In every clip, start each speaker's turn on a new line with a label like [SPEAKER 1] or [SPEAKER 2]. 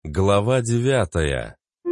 [SPEAKER 1] Глава 9.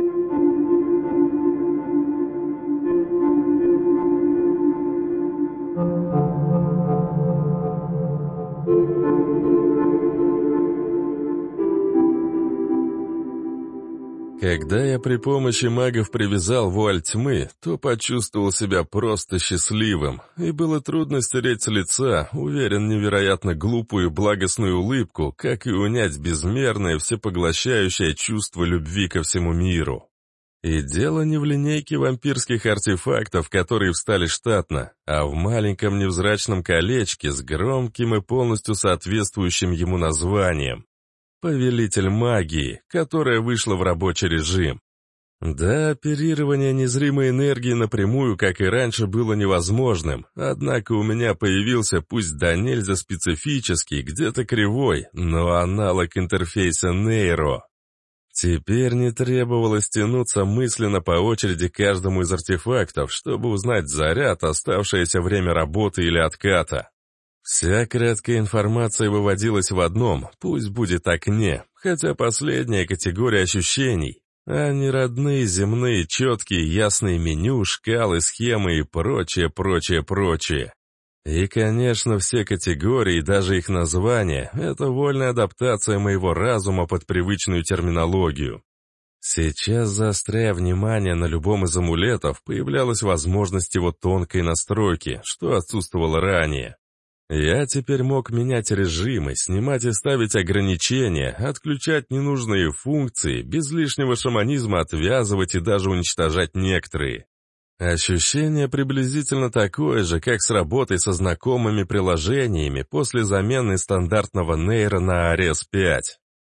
[SPEAKER 1] Когда я при помощи магов привязал вуаль тьмы, то почувствовал себя просто счастливым, и было трудно стереть с лица, уверен, невероятно глупую благостную улыбку, как и унять безмерное всепоглощающее чувство любви ко всему миру. И дело не в линейке вампирских артефактов, которые встали штатно, а в маленьком невзрачном колечке с громким и полностью соответствующим ему названием. Повелитель магии, которая вышла в рабочий режим. Да, оперирование незримой энергии напрямую, как и раньше, было невозможным, однако у меня появился пусть да нельзя специфический, где-то кривой, но аналог интерфейса Нейро. Теперь не требовалось тянуться мысленно по очереди каждому из артефактов, чтобы узнать заряд, оставшееся время работы или отката. Вся краткая информация выводилась в одном, пусть будет окне, хотя последняя категория ощущений, а не родные, земные, четкие, ясные меню, шкалы, схемы и прочее. И, конечно, все категории, даже их названия, это вольная адаптация моего разума под привычную терминологию. Сейчас, заостряя внимание на любом из амулетов, появлялась возможность его тонкой настройки, что отсутствовало ранее. Я теперь мог менять режимы, снимать и ставить ограничения, отключать ненужные функции, без лишнего шаманизма отвязывать и даже уничтожать некоторые. Ощущение приблизительно такое же, как с работой со знакомыми приложениями после замены стандартного нейра на Арес-5.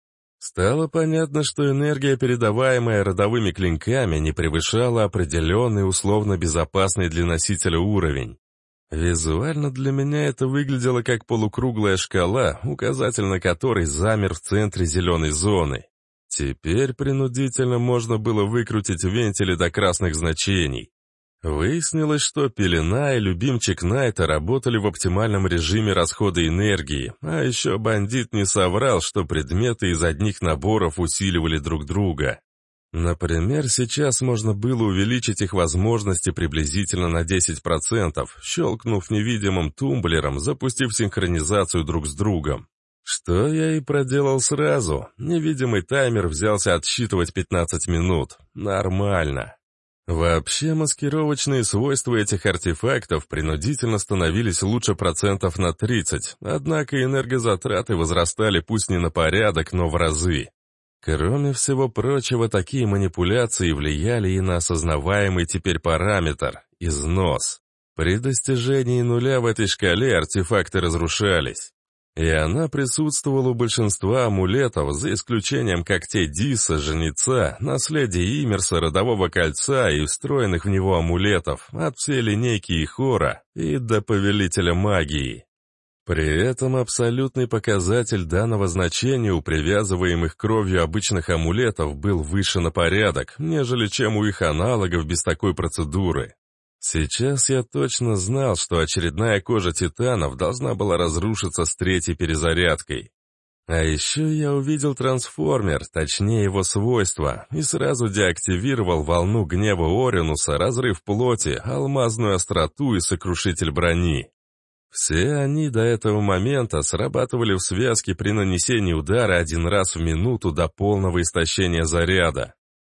[SPEAKER 1] Стало понятно, что энергия, передаваемая родовыми клинками, не превышала определенный условно безопасный для носителя уровень. Визуально для меня это выглядело как полукруглая шкала, указатель на которой замер в центре зеленой зоны. Теперь принудительно можно было выкрутить вентили до красных значений. Выяснилось, что пелена и любимчик Найта работали в оптимальном режиме расхода энергии, а еще бандит не соврал, что предметы из одних наборов усиливали друг друга. Например, сейчас можно было увеличить их возможности приблизительно на 10%, щелкнув невидимым тумблером, запустив синхронизацию друг с другом. Что я и проделал сразу. Невидимый таймер взялся отсчитывать 15 минут. Нормально. Вообще, маскировочные свойства этих артефактов принудительно становились лучше процентов на 30, однако энергозатраты возрастали пусть не на порядок, но в разы. Кроме всего прочего, такие манипуляции влияли и на осознаваемый теперь параметр – износ. При достижении нуля в этой шкале артефакты разрушались. И она присутствовала у большинства амулетов, за исключением когтей Диса, Жнеца, наследия Иммерса, Родового Кольца и встроенных в него амулетов, от всей линейки Ихора и до Повелителя Магии. При этом абсолютный показатель данного значения у привязываемых кровью обычных амулетов был выше на порядок, нежели чем у их аналогов без такой процедуры. Сейчас я точно знал, что очередная кожа титанов должна была разрушиться с третьей перезарядкой. А еще я увидел трансформер, точнее его свойства, и сразу деактивировал волну гнева Оринуса, разрыв плоти, алмазную остроту и сокрушитель брони. Все они до этого момента срабатывали в связке при нанесении удара один раз в минуту до полного истощения заряда.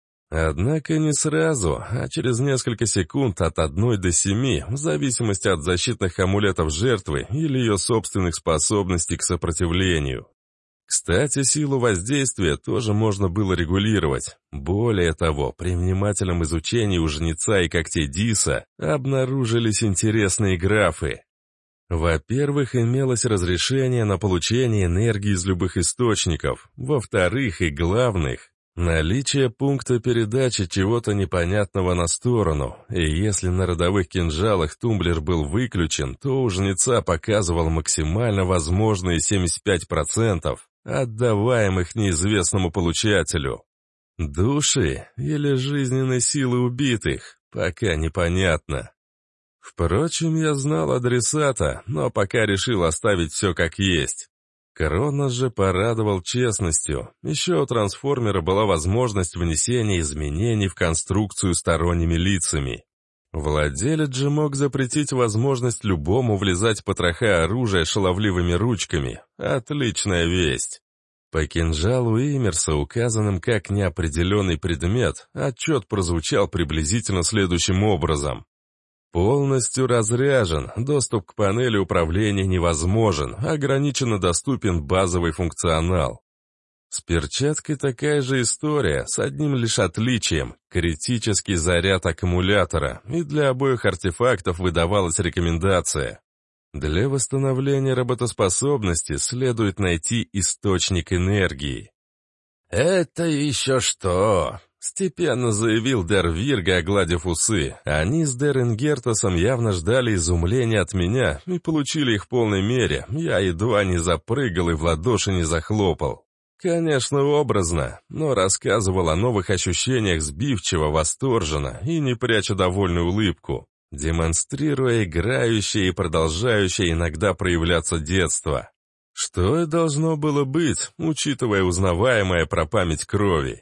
[SPEAKER 1] Однако не сразу, а через несколько секунд от 1 до 7, в зависимости от защитных амулетов жертвы или ее собственных способностей к сопротивлению. Кстати, силу воздействия тоже можно было регулировать. Более того, при внимательном изучении у Жнеца и когтей Диса обнаружились интересные графы. Во-первых, имелось разрешение на получение энергии из любых источников. Во-вторых, и главных, наличие пункта передачи чего-то непонятного на сторону. И если на родовых кинжалах тумблер был выключен, то у Жнеца показывал максимально возможные 75%, отдаваемых неизвестному получателю. Души или жизненной силы убитых, пока непонятно. Впрочем, я знал адресата, но пока решил оставить все как есть. Кронос же порадовал честностью. Еще у трансформера была возможность внесения изменений в конструкцию сторонними лицами. Владелец же мог запретить возможность любому влезать в потроха оружия шаловливыми ручками. Отличная весть. По кинжалу Иммерса, указанным как неопределенный предмет, отчет прозвучал приблизительно следующим образом. Полностью разряжен, доступ к панели управления невозможен, ограниченно доступен базовый функционал. С перчаткой такая же история, с одним лишь отличием – критический заряд аккумулятора, и для обоих артефактов выдавалась рекомендация. Для восстановления работоспособности следует найти источник энергии. «Это еще что?» — степенно заявил Дер Вирга, огладив усы. Они с Дер Ингертосом явно ждали изумления от меня и получили их в полной мере. Я едва не запрыгал и в ладоши не захлопал. Конечно, образно, но рассказывал о новых ощущениях сбивчиво, восторженно и не пряча довольную улыбку, демонстрируя играющее и продолжающее иногда проявляться детство. Что и должно было быть, учитывая узнаваемое про память крови.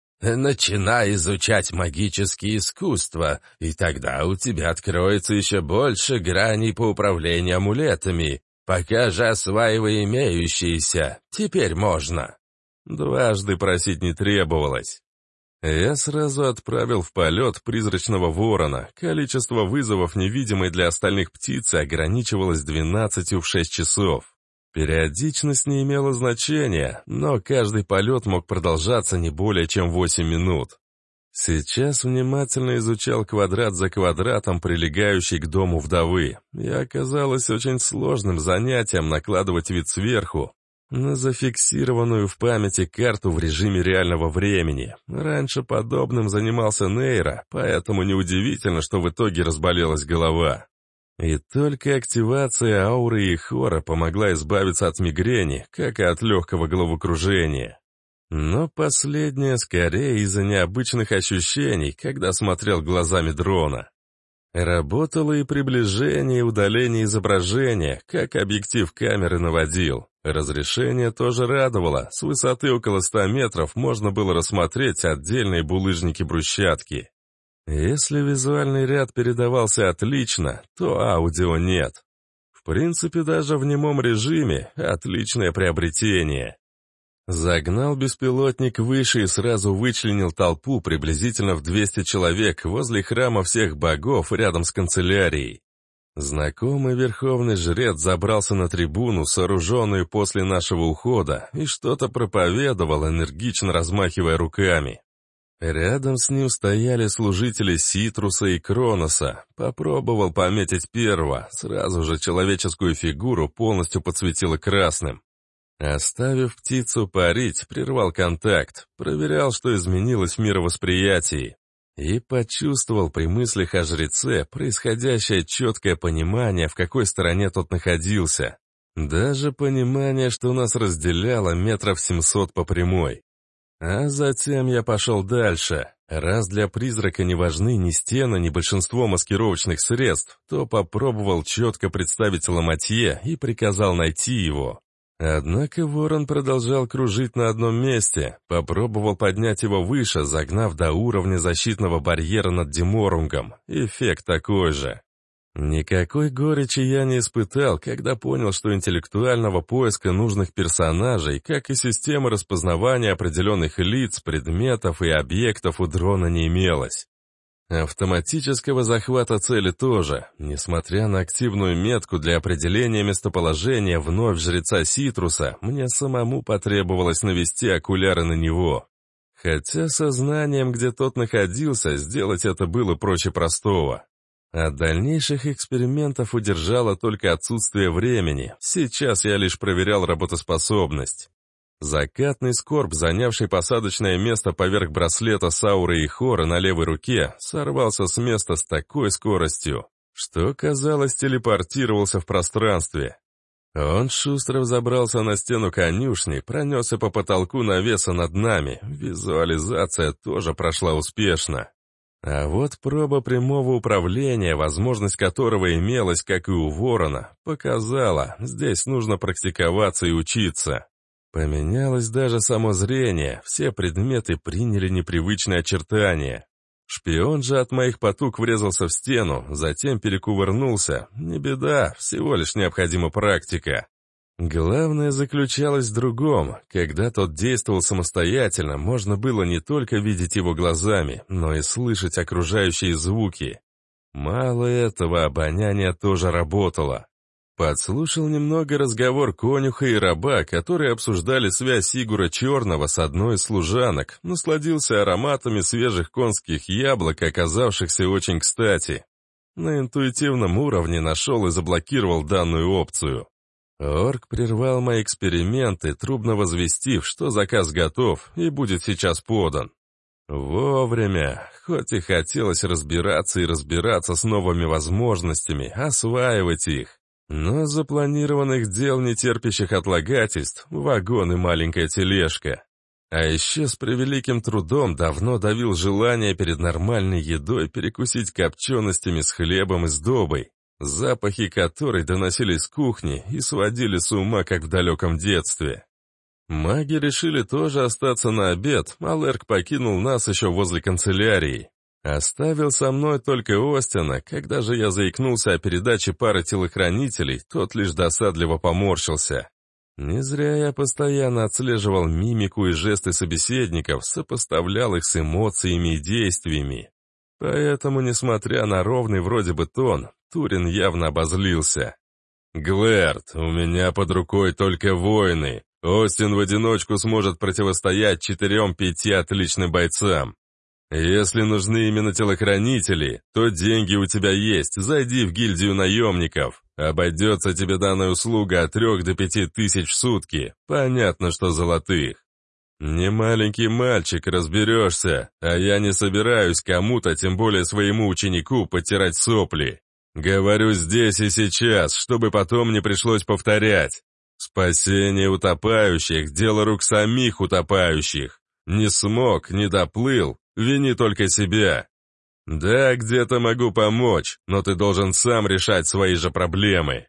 [SPEAKER 1] «Начинай изучать магические искусства, и тогда у тебя откроется еще больше граней по управлению амулетами. Пока же осваивай имеющиеся, теперь можно». Дважды просить не требовалось. Я сразу отправил в полет призрачного ворона. Количество вызовов невидимой для остальных птицы ограничивалось 12 в 6 часов. Периодичность не имела значения, но каждый полет мог продолжаться не более чем 8 минут. Сейчас внимательно изучал квадрат за квадратом, прилегающий к дому вдовы, и оказалось очень сложным занятием накладывать вид сверху на зафиксированную в памяти карту в режиме реального времени. Раньше подобным занимался Нейра, поэтому неудивительно, что в итоге разболелась голова. И только активация ауры и хора помогла избавиться от мигрени, как и от легкого головокружения. Но последнее скорее из-за необычных ощущений, когда смотрел глазами дрона. Работало и приближение, и удаление изображения, как объектив камеры наводил. Разрешение тоже радовало, с высоты около 100 метров можно было рассмотреть отдельные булыжники брусчатки. Если визуальный ряд передавался отлично, то аудио нет. В принципе, даже в немом режиме отличное приобретение. Загнал беспилотник выше и сразу вычленил толпу приблизительно в 200 человек возле храма всех богов рядом с канцелярией. Знакомый верховный жрец забрался на трибуну, сооруженную после нашего ухода, и что-то проповедовал, энергично размахивая руками. Рядом с ним стояли служители Ситруса и Кроноса. Попробовал пометить первого, сразу же человеческую фигуру полностью подсветило красным. Оставив птицу парить, прервал контакт, проверял, что изменилось в мировосприятии. И почувствовал при мыслях о жреце происходящее четкое понимание, в какой стороне тот находился. Даже понимание, что нас разделяло метров 700 по прямой. А затем я пошел дальше. Раз для призрака не важны ни стены, ни большинство маскировочных средств, то попробовал четко представить Ламатье и приказал найти его. Однако ворон продолжал кружить на одном месте, попробовал поднять его выше, загнав до уровня защитного барьера над Деморунгом. Эффект такой же. Никакой горечи я не испытал, когда понял, что интеллектуального поиска нужных персонажей, как и системы распознавания определенных лиц, предметов и объектов у дрона не имелось. Автоматического захвата цели тоже. Несмотря на активную метку для определения местоположения вновь жреца Ситруса, мне самому потребовалось навести окуляры на него. Хотя сознанием, где тот находился, сделать это было проще простого. От дальнейших экспериментов удержало только отсутствие времени. Сейчас я лишь проверял работоспособность. Закатный скорб, занявший посадочное место поверх браслета Сауры и Хора на левой руке, сорвался с места с такой скоростью, что, казалось, телепортировался в пространстве. Он шустро взобрался на стену конюшни, пронесся по потолку навеса над нами. Визуализация тоже прошла успешно. А вот проба прямого управления, возможность которого имелась, как и у ворона, показала, здесь нужно практиковаться и учиться. Поменялось даже само зрение, все предметы приняли непривычные очертания. Шпион же от моих потуг врезался в стену, затем перекувырнулся. Не беда, всего лишь необходима практика. Главное заключалось в другом. Когда тот действовал самостоятельно, можно было не только видеть его глазами, но и слышать окружающие звуки. Мало этого, обоняние тоже работало. Подслушал немного разговор конюха и раба, которые обсуждали связь Сигура Черного с одной из служанок, насладился ароматами свежих конских яблок, оказавшихся очень кстати. На интуитивном уровне нашел и заблокировал данную опцию. Орк прервал мои эксперименты, трубно возвестив, что заказ готов и будет сейчас подан. Вовремя, хоть и хотелось разбираться с новыми возможностями, осваивать их. Но запланированных дел, не терпящих отлагательств, вагон и маленькая тележка. А еще с превеликим трудом давно давил желание перед нормальной едой перекусить копченостями с хлебом и сдобой, запахи которой доносились с кухни и сводили с ума, как в далеком детстве. Маги решили тоже остаться на обед, а Лерк покинул нас еще возле канцелярии. Оставил со мной только Остина. Когда же я заикнулся о передаче пары телохранителей, тот лишь досадливо поморщился. Не зря я постоянно отслеживал мимику и жесты собеседников, сопоставлял их с эмоциями и действиями. Поэтому, несмотря на ровный вроде бы тон, Турин явно обозлился. «Глэрд, у меня под рукой только воины. Остин в одиночку сможет противостоять 4-5 отличным бойцам. Если нужны именно телохранители, то деньги у тебя есть, зайди в гильдию наемников. Обойдется тебе данная услуга от 3 до 5 тысяч в сутки, понятно, что золотых. Не маленький мальчик, разберешься, а я не собираюсь кому-то, тем более своему ученику, потирать сопли. Говорю здесь и сейчас, чтобы потом не пришлось повторять. Спасение утопающих – дело рук самих утопающих. Не смог, не доплыл. Вини только себя. Да, где-то могу помочь, но ты должен сам решать свои же проблемы.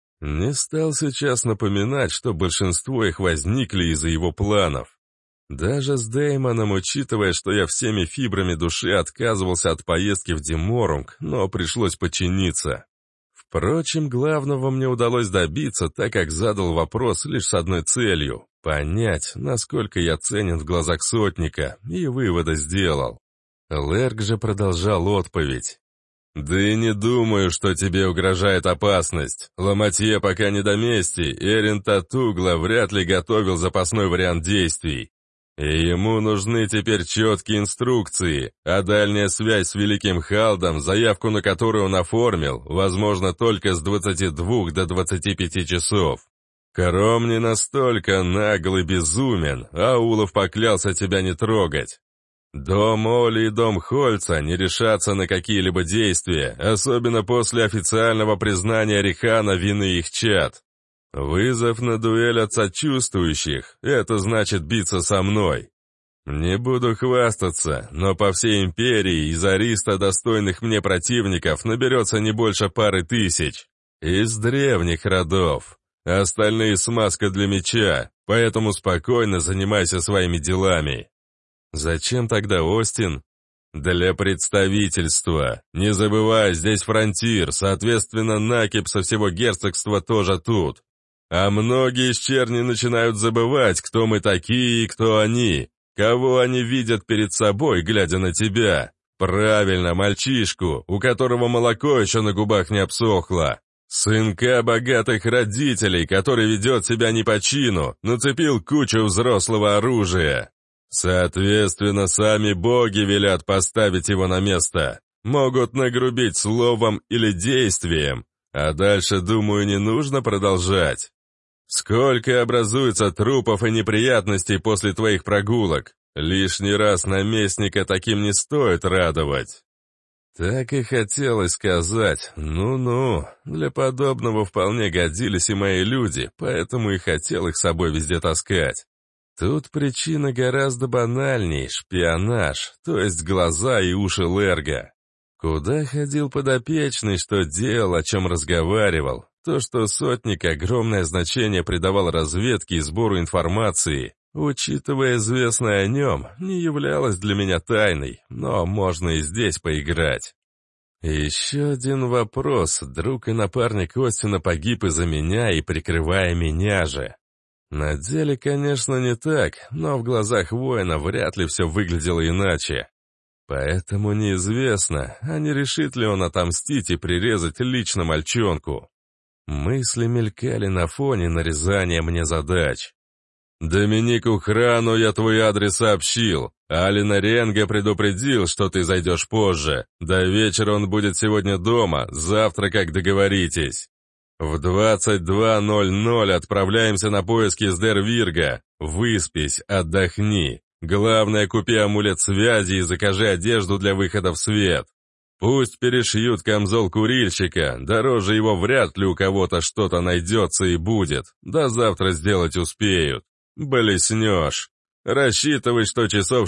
[SPEAKER 1] Не стал сейчас напоминать, что большинство их возникли из-за его планов. Даже с Дэймоном, учитывая, что я всеми фибрами души отказывался от поездки в Деморунг, но пришлось подчиниться. Впрочем, главного мне удалось добиться, так как задал вопрос лишь с одной целью — понять, насколько я ценен в глазах сотника, и выводы сделал. Лерк же продолжал отповедь. «Да и не думаю, что тебе угрожает опасность. Ламатье пока не до мести, Эрин Татугла вряд ли готовил запасной вариант действий. И ему нужны теперь четкие инструкции, а дальняя связь с Великим Халдом, заявку на которую он оформил, возможно только с 22 до 25 часов. Кром не настолько нагл и безумен, а Улов поклялся тебя не трогать. Дом Оли и дом Хольца не решатся на какие-либо действия, особенно после официального признания Рихана вины их чад. Вызов на дуэль от сочувствующих — это значит биться со мной. Не буду хвастаться, но по всей империи из Ариста достойных мне противников наберется не больше пары тысяч. Из древних родов. Остальные смазка для меча, поэтому спокойно занимайся своими делами. Зачем тогда Остин? Для представительства. Не забывай, здесь фронтир, соответственно, накип со всего герцогства тоже тут. А многие из черни начинают забывать, кто мы такие и кто они, кого они видят перед собой, глядя на тебя. Правильно, мальчишку, у которого молоко еще на губах не обсохло. Сынка богатых родителей, который ведет себя не по чину, нацепил кучу взрослого оружия. Соответственно, сами боги велят поставить его на место. Могут нагрубить словом или действием. А дальше, думаю, не нужно продолжать. Сколько образуется трупов и неприятностей после твоих прогулок. Лишний раз наместника таким не стоит радовать. Так и хотелось сказать, ну-ну, для подобного вполне годились и мои люди, поэтому и хотел их с собой везде таскать. Тут причина гораздо банальней — шпионаж, то есть глаза и уши Лерга. Куда ходил подопечный, что делал, о чем разговаривал. То, что сотник огромное значение придавал разведке и сбору информации, учитывая известное о нем, не являлось для меня тайной, но можно и здесь поиграть. Еще один вопрос. Друг и напарник Остина погиб из-за меня и прикрывая меня же. На деле, конечно, не так, но в глазах воина вряд ли все выглядело иначе. Поэтому неизвестно, а не решит ли он отомстить и прирезать лично мальчонку. Мысли мелькали на фоне нарезания мне задач. «Доминику Храну я твой адрес сообщил. Алина Ренга предупредил, что ты зайдешь позже. До вечера он будет сегодня дома, завтра как договоритесь. В 22:00 отправляемся на поиски с Дервирга. Выспись, отдохни. Главное, купи амулет связи и закажи одежду для выхода в свет. Пусть перешьют камзол курильщика, дороже его вряд ли у кого-то что-то найдется и будет. До завтра сделать успеют. Блеснешь. Рассчитывай, что часов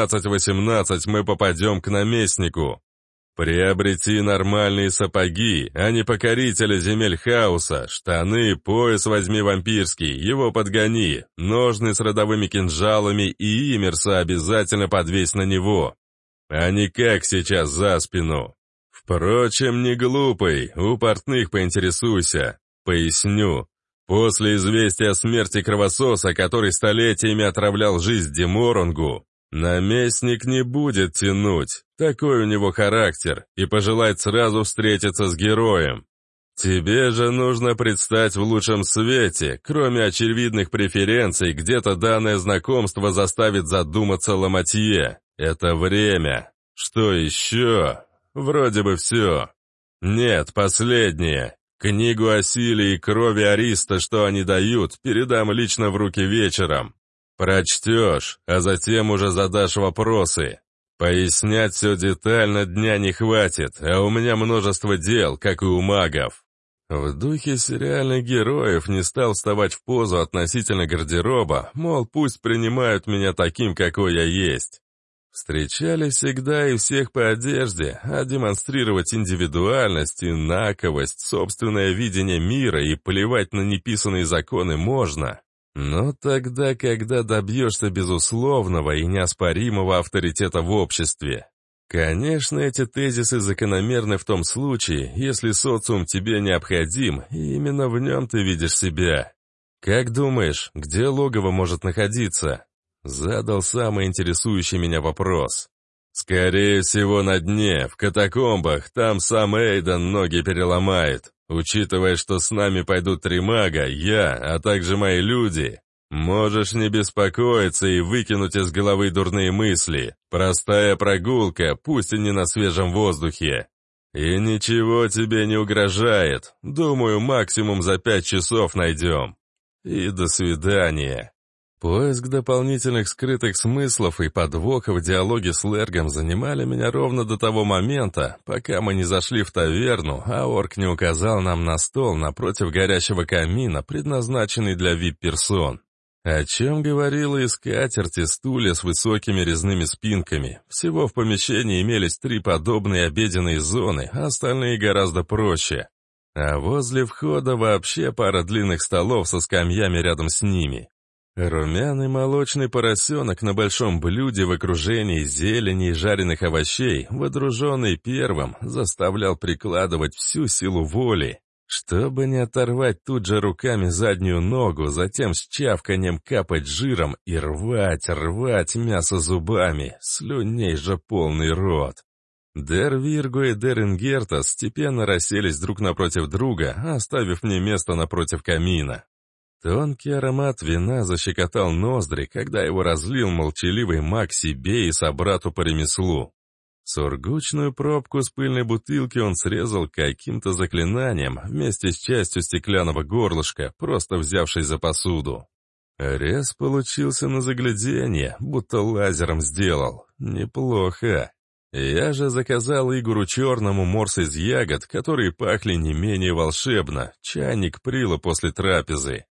[SPEAKER 1] 16-18 мы попадем к наместнику. Приобрети нормальные сапоги, а не покорителя земель хаоса, штаны, пояс возьми вампирский, его подгони, ножны с родовыми кинжалами и имерса обязательно подвесь на него. А не как сейчас за спину. Впрочем, не глупый, у портных поинтересуйся. Поясню. После известия о смерти кровососа, который столетиями отравлял жизнь Деморонгу, наместник не будет тянуть, такой у него характер, и пожелает сразу встретиться с героем. Тебе же нужно предстать в лучшем свете, кроме очевидных преференций, где-то данное знакомство заставит задуматься Ламатье. Это время. Что еще? Вроде бы все. Нет, последнее. Книгу о силе и крови Ариста, что они дают, передам лично в руки вечером. Прочтешь, а затем уже задашь вопросы. Пояснять все детально дня не хватит, а у меня множество дел, как и у магов. В духе сериальных героев не стал вставать в позу относительно гардероба, мол, пусть принимают меня таким, какой я есть. Встречали всегда и всех по одежде, а демонстрировать индивидуальность, инаковость, собственное видение мира и плевать на неписанные законы можно. Но тогда, когда добьешься безусловного и неоспоримого авторитета в обществе. Конечно, эти тезисы закономерны в том случае, если социум тебе необходим, и именно в нем ты видишь себя. Как думаешь, где логово может находиться? Задал самый интересующий меня вопрос. Скорее всего, на дне, в катакомбах, там сам Эйден ноги переломает. Учитывая, что с нами пойдут 3 мага, я, а также мои люди, можешь не беспокоиться и выкинуть из головы дурные мысли. Простая прогулка, пусть и не на свежем воздухе. И ничего тебе не угрожает. Думаю, максимум за 5 часов найдем. И до свидания. Поиск дополнительных скрытых смыслов и подвохов в диалоге с Лергом занимали меня ровно до того момента, пока мы не зашли в таверну, а орк не указал нам на стол напротив горящего камина, предназначенный для вип-персон. О чем говорила и скатерть, и стулья с высокими резными спинками. Всего в помещении имелись 3 подобные обеденные зоны, а остальные гораздо проще. А возле входа вообще пара длинных столов со скамьями рядом с ними. Румяный молочный поросенок на большом блюде в окружении зелени и жареных овощей, водруженный первым, заставлял прикладывать всю силу воли, чтобы не оторвать тут же руками заднюю ногу, затем с чавканием капать жиром и рвать мясо зубами, слюней же полный рот. Дер Вирго и Дер Ингерта степенно расселись друг напротив друга, оставив мне место напротив камина. Тонкий аромат вина защекотал ноздри, когда его разлил молчаливый маг себе и собрату по ремеслу. Сургучную пробку с пыльной бутылки он срезал каким-то заклинанием вместе с частью стеклянного горлышка, просто взявшись за посуду. Рез получился на загляденье, будто лазером сделал. Неплохо. Я же заказал Игору Черному морс из ягод, которые пахли не менее волшебно, чайник прила после трапезы.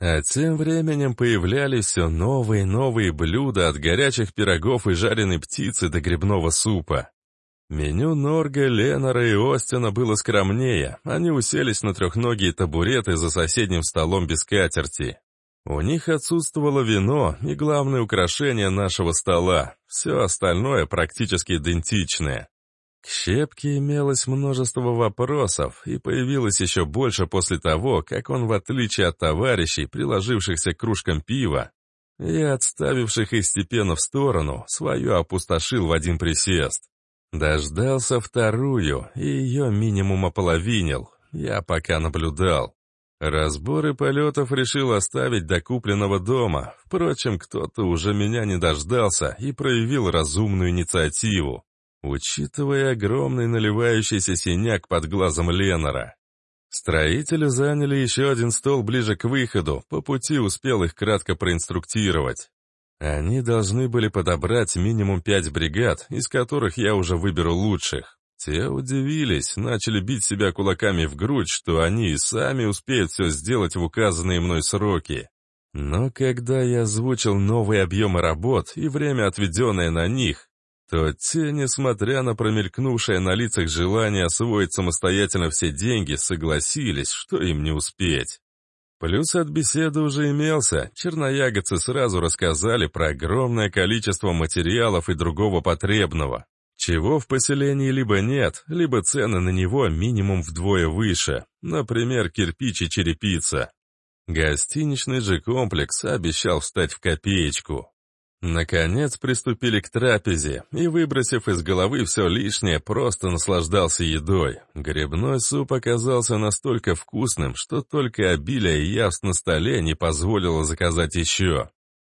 [SPEAKER 1] А тем временем появлялись все новые и новые блюда от горячих пирогов и жареной птицы до грибного супа. Меню Норга, Ленара и Остина было скромнее, они уселись на трехногие табуреты за соседним столом без скатерти. У них отсутствовало вино и главное украшение нашего стола, все остальное практически идентичное. К Щепке имелось множество вопросов, и появилось еще больше после того, как он, в отличие от товарищей, приложившихся к кружкам пива и отставивших их степенно в сторону, свою опустошил в один присест. Дождался вторую, и ее минимум ополовинил. Я пока наблюдал. Разборы полетов решил оставить до купленного дома. Впрочем, кто-то уже меня не дождался и проявил разумную инициативу, учитывая огромный наливающийся синяк под глазом Ленара. Строители заняли еще один стол ближе к выходу, по пути успел их кратко проинструктировать. Они должны были подобрать минимум 5 бригад, из которых я уже выберу лучших. Те удивились, начали бить себя кулаками в грудь, что они и сами успеют все сделать в указанные мной сроки. Но когда я озвучил новые объемы работ и время, отведенное на них, то те, несмотря на промелькнувшее на лицах желание освоить самостоятельно все деньги, согласились, что им не успеть. Плюс от беседы уже имелся, черноягодцы сразу рассказали про огромное количество материалов и другого потребного, чего в поселении либо нет, либо цены на него минимум вдвое выше, например, кирпич и черепица. Гостиничный же комплекс обещал встать в копеечку. Наконец приступили к трапезе, и, выбросив из головы все лишнее, просто наслаждался едой. Грибной суп оказался настолько вкусным, что только обилие явств на столе не позволило заказать еще.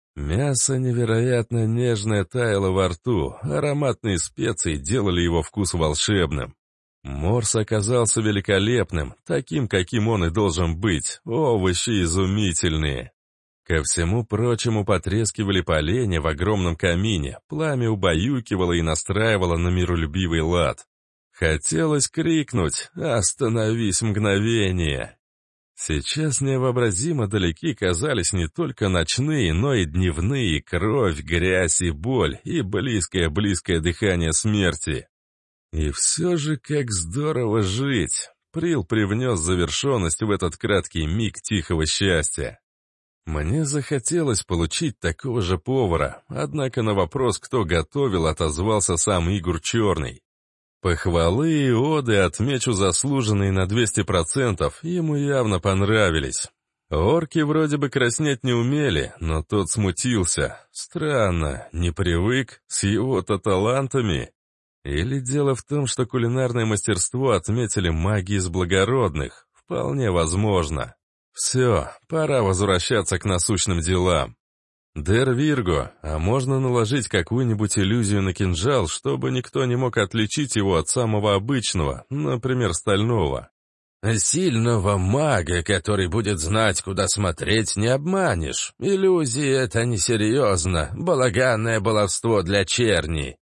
[SPEAKER 1] Мясо невероятно нежное таяло во рту, ароматные специи делали его вкус волшебным. Морс оказался великолепным, таким, каким он и должен быть, овощи изумительные. Ко всему прочему потрескивали поленья в огромном камине, пламя убаюкивало и настраивало на миролюбивый лад. Хотелось крикнуть «Остановись мгновение!». Сейчас невообразимо далеки казались не только ночные, но и дневные кровь, грязь и боль, и близкое дыхание смерти. И все же как здорово жить! Прил привнес завершенность в этот краткий миг тихого счастья. Мне захотелось получить такого же повара, однако на вопрос, кто готовил, отозвался сам Игорь Черный. Похвалы и оды, отмечу заслуженные на 200%, ему явно понравились. Орки вроде бы краснеть не умели, но тот смутился. Странно, не привык, с его-то талантами. Или дело в том, что кулинарное мастерство отметили маги из благородных? Вполне возможно. Все, пора возвращаться к насущным делам. Дер Вирго, а можно наложить какую-нибудь иллюзию на кинжал, чтобы никто не мог отличить его от самого обычного, например, стального?
[SPEAKER 2] Сильного мага, который будет знать, куда смотреть, не обманешь. Иллюзии — это несерьезно, балаганное баловство для черни.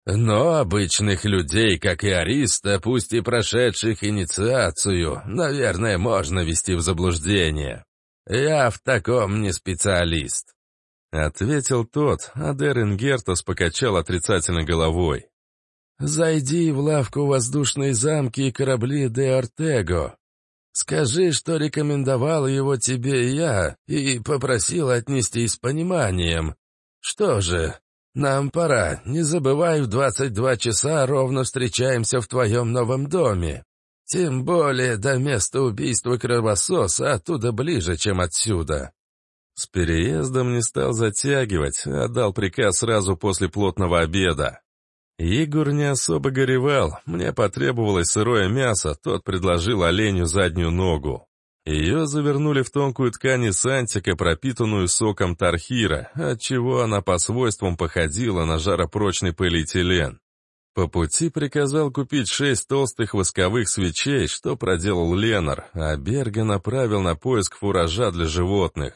[SPEAKER 2] Но обычных людей, как и Ариста, пусть и прошедших инициацию, наверное, можно ввести в заблуждение. Я в таком не специалист.
[SPEAKER 1] Ответил тот, а Дерин Гертос покачал отрицательно головой.
[SPEAKER 2] «Зайди в лавку воздушной замки и корабли де Ортего. Скажи, что рекомендовал его тебе я, и попросил отнестись с пониманием. Что же, нам пора, не забывай, в 22 часа ровно встречаемся в твоем новом доме. Тем более до места убийства кровососа оттуда ближе, чем отсюда».
[SPEAKER 1] С переездом не стал затягивать, а дал приказ сразу после плотного обеда. Игорь не особо горевал, мне потребовалось сырое мясо, тот предложил оленю заднюю ногу. Ее завернули в тонкую ткань из антика, пропитанную соком тархира, отчего она по свойствам походила на жаропрочный полиэтилен. По пути приказал купить 6 толстых восковых свечей, что проделал Ленар, а Берга направил на поиск фуража для животных.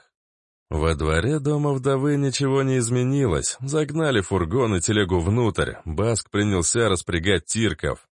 [SPEAKER 1] Во дворе дома вдовы ничего не изменилось. Загнали фургон и телегу внутрь. Баск принялся распрягать тирков.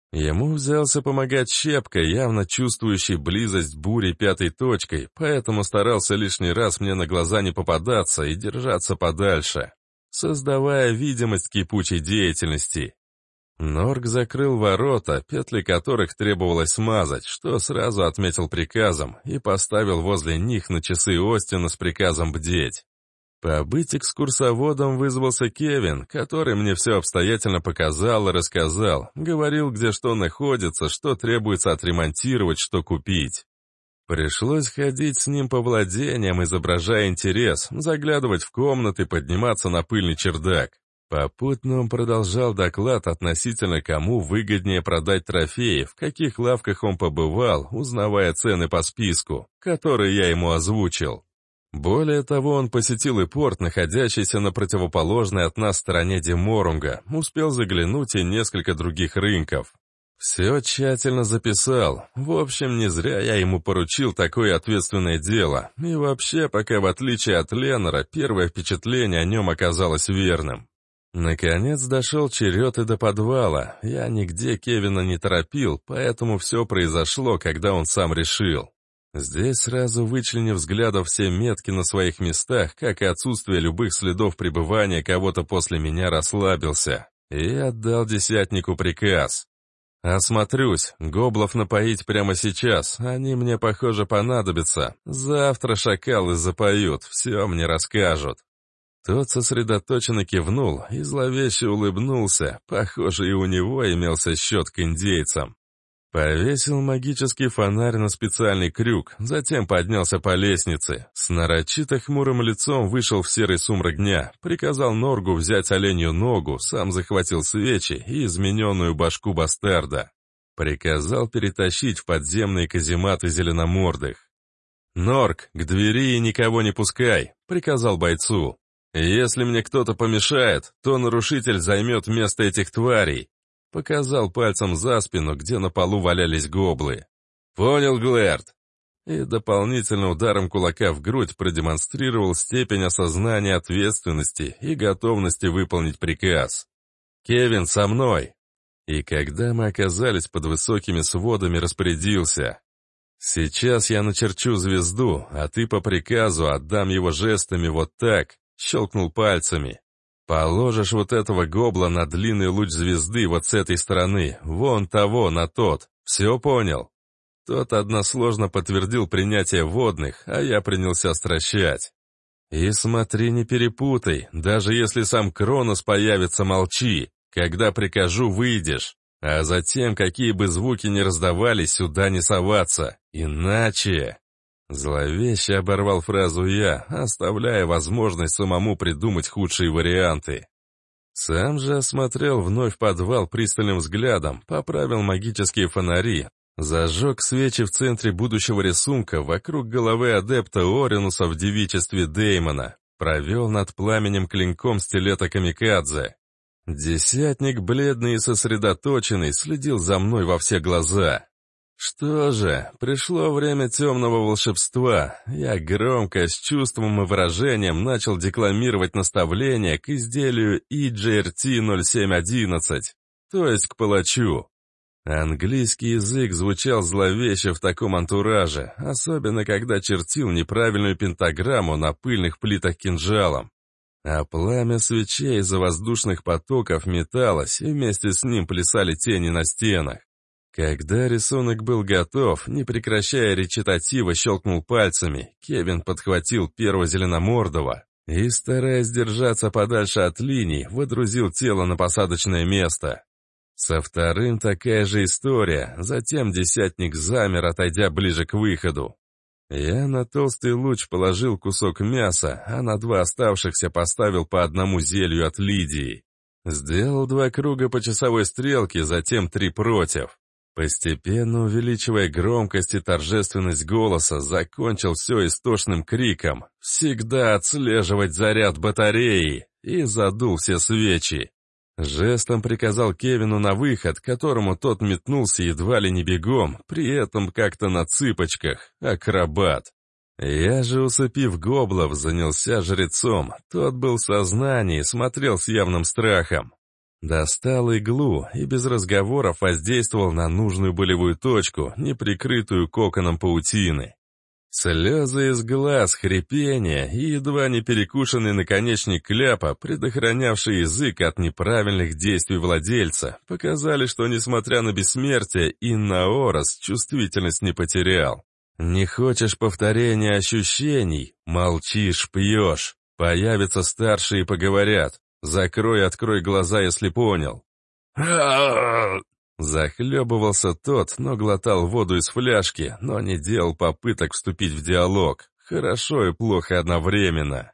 [SPEAKER 1] Ему взялся помогать Щепка, явно чувствующий близость бури пятой точкой, поэтому старался лишний раз мне на глаза не попадаться и держаться подальше, создавая видимость кипучей деятельности. Норг закрыл ворота, петли которых требовалось смазать, что сразу отметил приказом, и поставил возле них на часы Остина с приказом бдеть. Побыть экскурсоводом вызвался Кевин, который мне все обстоятельно показал и рассказал, говорил, где что находится, что требуется отремонтировать, что купить. Пришлось ходить с ним по владениям, изображая интерес, заглядывать в комнаты, подниматься на пыльный чердак. Попутно он продолжал доклад относительно кому выгоднее продать трофеи, в каких лавках он побывал, узнавая цены по списку, который я ему озвучил. Более того, он посетил и порт, находящийся на противоположной от нас стороне Деморунга, успел заглянуть и несколько других рынков. Все тщательно записал. В общем, не зря я ему поручил такое ответственное дело. И вообще, пока в отличие от Леннера, первое впечатление о нем оказалось верным. Наконец дошел черед и до подвала. Я нигде Кевина не торопил, поэтому все произошло, когда он сам решил. Здесь, сразу вычленив взглядом все метки на своих местах, как и отсутствие любых следов пребывания кого-то после меня, расслабился и отдал десятнику приказ. «Осмотрюсь, гоблов напоить прямо сейчас, они мне, похоже, понадобятся. Завтра шакалы запоют, все мне расскажут». Тот сосредоточенно кивнул и зловеще улыбнулся, похоже, и у него имелся счет к индейцам. Повесил магический фонарь на специальный крюк, затем поднялся по лестнице. С нарочито хмурым лицом вышел в серый сумрак дня, приказал Норгу взять оленью ногу, сам захватил свечи и измененную башку бастарда. Приказал перетащить в подземные казематы зеленомордых. «Норг, к двери и никого не пускай», — приказал бойцу. «Если мне кто-то помешает, то нарушитель займет место этих тварей». Показал пальцем за спину, где на полу валялись гоблы. «Понял, Глэрд?» И дополнительно ударом кулака в грудь продемонстрировал степень осознания ответственности и готовности выполнить приказ. «Кевин, со мной!» И когда мы оказались под высокими сводами, распорядился. «Сейчас я начерчу звезду, а ты по приказу отдам его жестами вот так», щелкнул пальцами. «Положишь вот этого гобла на длинный луч звезды вот с этой стороны, вон того, на тот. Все понял?» Тот односложно подтвердил принятие водных, а я принялся стращать. «И смотри, не перепутай, даже если сам Кронос появится, молчи. Когда прикажу, выйдешь. А затем, какие бы звуки ни раздавались, сюда не соваться. Иначе...» Зловеще оборвал фразу я, оставляя возможность самому придумать худшие варианты. Сам же осмотрел вновь подвал пристальным взглядом, поправил магические фонари, зажег свечи в центре будущего рисунка вокруг головы адепта Оринуса в девичестве Деймона, провел над пламенем клинком стилета камикадзе. Десятник, бледный и сосредоточенный, следил за мной во все глаза. Что же, пришло время темного волшебства. Я громко, с чувством и выражением начал декламировать наставление к изделию EJRT-0711, то есть к палачу. Английский язык звучал зловеще в таком антураже, особенно когда чертил неправильную пентаграмму на пыльных плитах кинжалом. А пламя свечей из-за воздушных потоков металось, и вместе с ним плясали тени на стенах. Когда рисунок был готов, не прекращая речитатива, щелкнул пальцами, Кевин подхватил первого зеленомордого и, стараясь держаться подальше от линий, выдрузил тело на посадочное место. Со вторым такая же история, затем десятник замер, отойдя ближе к выходу. Я на толстый луч положил кусок мяса, а на два оставшихся поставил по одному зелью от Лидии. Сделал 2 круга по часовой стрелке, затем 3 против. Постепенно увеличивая громкость и торжественность голоса, закончил все истошным криком «Всегда отслеживать заряд батареи!» и задул все свечи. Жестом приказал Кевину на выход, к которому тот метнулся едва ли не бегом, при этом как-то на цыпочках, акробат. Я же, усыпив гоблов, занялся жрецом. Тот был в сознании, смотрел с явным страхом. Достал иглу и без разговоров воздействовал на нужную болевую точку, не прикрытую коконом паутины. Слезы из глаз, хрипение и едва не перекушенный наконечник кляпа, предохранявший язык от неправильных действий владельца, показали, что, несмотря на бессмертие, Иннаорос чувствительность не потерял. Не хочешь повторения ощущений? Молчишь, пьешь. Появятся старшие и поговорят. Закрой-открой глаза, если понял. Захлебывался тот, но глотал воду из фляжки, но не делал попыток вступить в диалог. Хорошо и плохо одновременно.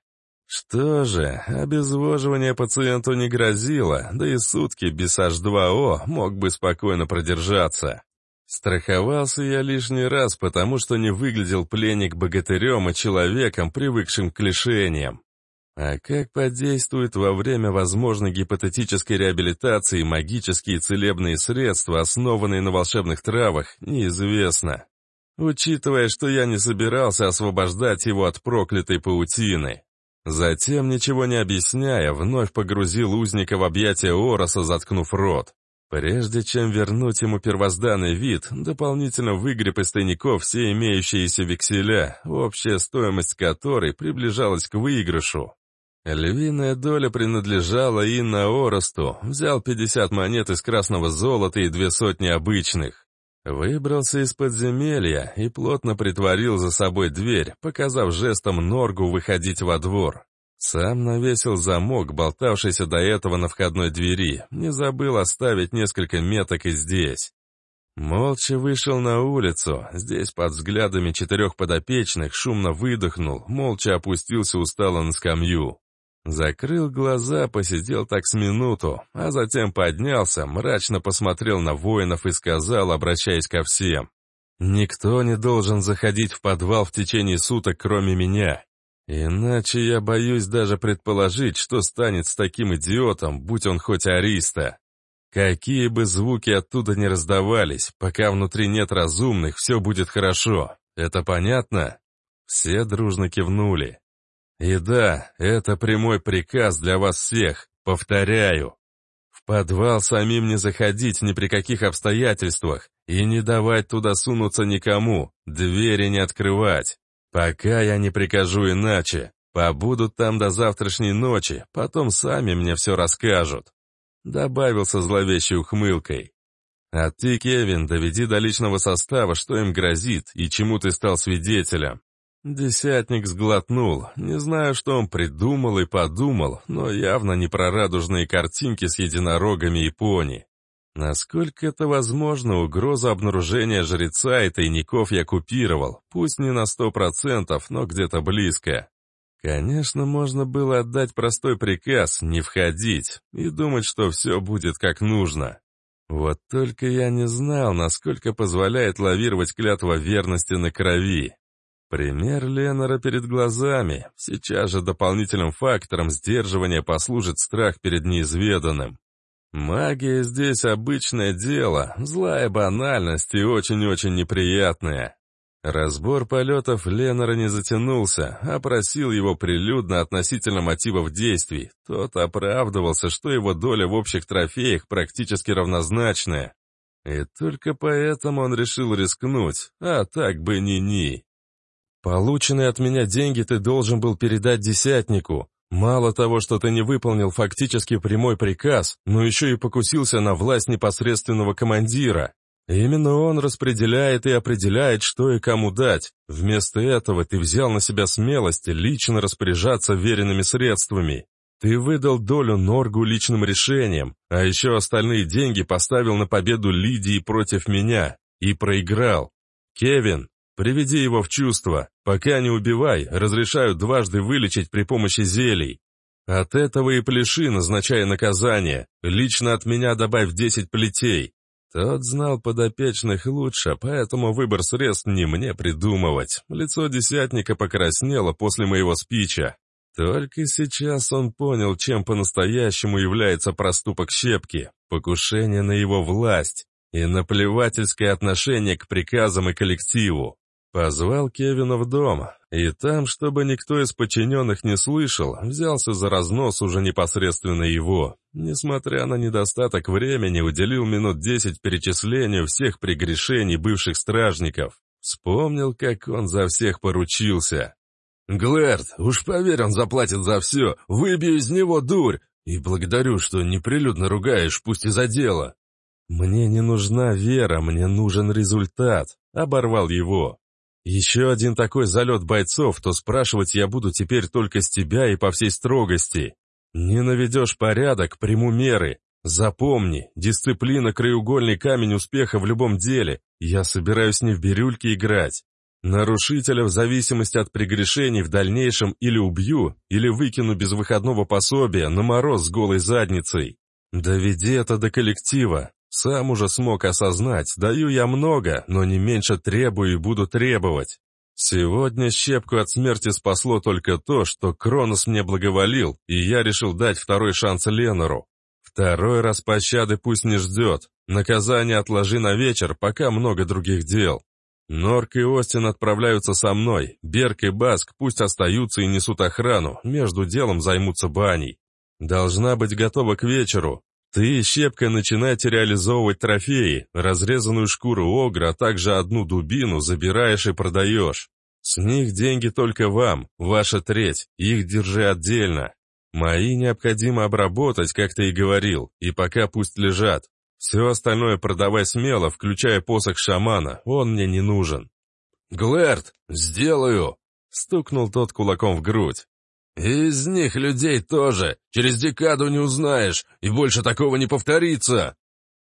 [SPEAKER 1] Что же, обезвоживание пациенту не грозило, да и сутки без H2O мог бы спокойно продержаться. Страховался я лишний раз, потому что не выглядел пленник богатырем и человеком, привыкшим к лишениям. А как подействуют во время возможной гипотетической реабилитации магические целебные средства, основанные на волшебных травах, неизвестно. Учитывая, что я не собирался освобождать его от проклятой паутины. Затем, ничего не объясняя, вновь погрузил узника в объятия Ороса, заткнув рот. Прежде чем вернуть ему первозданный вид, дополнительно выгреб из тайников все имеющиеся векселя, общая стоимость которой приближалась к выигрышу. Львиная доля принадлежала Иннаоросту, взял 50 монет из красного золота и 200 обычных. Выбрался из подземелья и плотно притворил за собой дверь, показав жестом Норгу выходить во двор. Сам навесил замок, болтавшийся до этого на входной двери, не забыл оставить несколько меток и здесь. Молча вышел на улицу, здесь под взглядами 4 подопечных шумно выдохнул, молча опустился устало на скамью. Закрыл глаза, посидел так с минуту, а затем поднялся, мрачно посмотрел на воинов и сказал, обращаясь ко всем: «Никто не должен заходить в подвал в течение суток, кроме меня. Иначе я боюсь даже предположить, что станет с таким идиотом, будь он хоть Ариста. Какие бы звуки оттуда ни раздавались, пока внутри нет разумных, все будет хорошо. Это понятно?» Все дружно кивнули. «И да, это прямой приказ для вас всех, повторяю. В подвал самим не заходить ни при каких обстоятельствах и не давать туда сунуться никому, двери не открывать. Пока я не прикажу иначе, побудут там до завтрашней ночи, потом сами мне все расскажут», — добавил со зловещей ухмылкой. «А ты, Кевин, доведи до личного состава, что им грозит и чему ты стал свидетелем». Десятник сглотнул, не знаю, что он придумал и подумал, но явно не про радужные картинки с единорогами и пони. Насколько это возможно, угрозу обнаружения жреца и тайников я купировал, пусть не на 100%, но где-то близко. Конечно, можно было отдать простой приказ «не входить» и думать, что все будет как нужно. Вот только я не знал, насколько позволяет лавировать клятва верности на крови. Пример Ленора перед глазами. Сейчас же дополнительным фактором сдерживания послужит страх перед неизведанным. Магия здесь обычное дело, злая банальность и очень-очень неприятная. Разбор полетов Ленора не затянулся, а просил его прилюдно относительно мотивов действий. Тот оправдывался, что его доля в общих трофеях практически равнозначная. И только поэтому он решил рискнуть, а так бы ни-ни. «Полученные от меня деньги ты должен был передать десятнику. Мало того, что ты не выполнил фактически прямой приказ, но еще и покусился на власть непосредственного командира. Именно он распределяет и определяет, что и кому дать. Вместо этого ты взял на себя смелость лично распоряжаться веренными средствами. Ты выдал долю Норгу личным решением, а еще остальные деньги поставил на победу Лидии против меня. И проиграл. Кевин, приведи его в чувство. Пока не убивай, разрешаю дважды вылечить при помощи зелий. От этого и пляши, назначая наказание. Лично от меня добавь 10 плетей». Тот знал подопечных лучше, поэтому выбор средств не мне придумывать. Лицо десятника покраснело после моего спича. Только сейчас он понял, чем по-настоящему является проступок щепки, покушение на его власть и наплевательское отношение к приказам и коллективу. Позвал Кевина в дом, и там, чтобы никто из подчиненных не слышал, взялся за разнос уже непосредственно его. Несмотря на недостаток времени, уделил минут 10 перечислению всех прегрешений бывших стражников. Вспомнил, как он за всех поручился. «Глэрд, уж поверь, он заплатит за все, выбью из него дурь, и благодарю, что неприлюдно ругаешь, пусть и за дело». «Мне не нужна вера, мне нужен результат», — оборвал его. «Еще один такой залет бойцов, то спрашивать я буду теперь только с тебя и по всей строгости. Не наведешь порядок, приму меры. Запомни, дисциплина — краеугольный камень успеха в любом деле. Я собираюсь не в бирюльке играть. Нарушителя в зависимости от прегрешений в дальнейшем или убью, или выкину без выходного пособия на мороз с голой задницей. Доведи это до коллектива. Сам уже смог осознать, даю я много, но не меньше требую и буду требовать. Сегодня щепку от смерти спасло только то, что Кронос мне благоволил, и я решил дать второй шанс Ленору. Второй раз пощады пусть не ждет. Наказание отложи на вечер, пока много других дел. Норк и Остин отправляются со мной, Берг и Баск пусть остаются и несут охрану, между делом займутся баней. Должна быть готова к вечеру. Ты, Щепка, начинайте реализовывать трофеи, разрезанную шкуру огра, а также одну дубину забираешь и продаешь. С них деньги только вам, ваша треть, их держи отдельно. Мои необходимо обработать, как ты и говорил, и пока пусть лежат. Все остальное продавай смело, включая посох шамана, он мне не нужен». «Глэрд, сделаю!» — стукнул тот кулаком в грудь. «Из них людей тоже. Через декаду не узнаешь, и больше такого не повторится».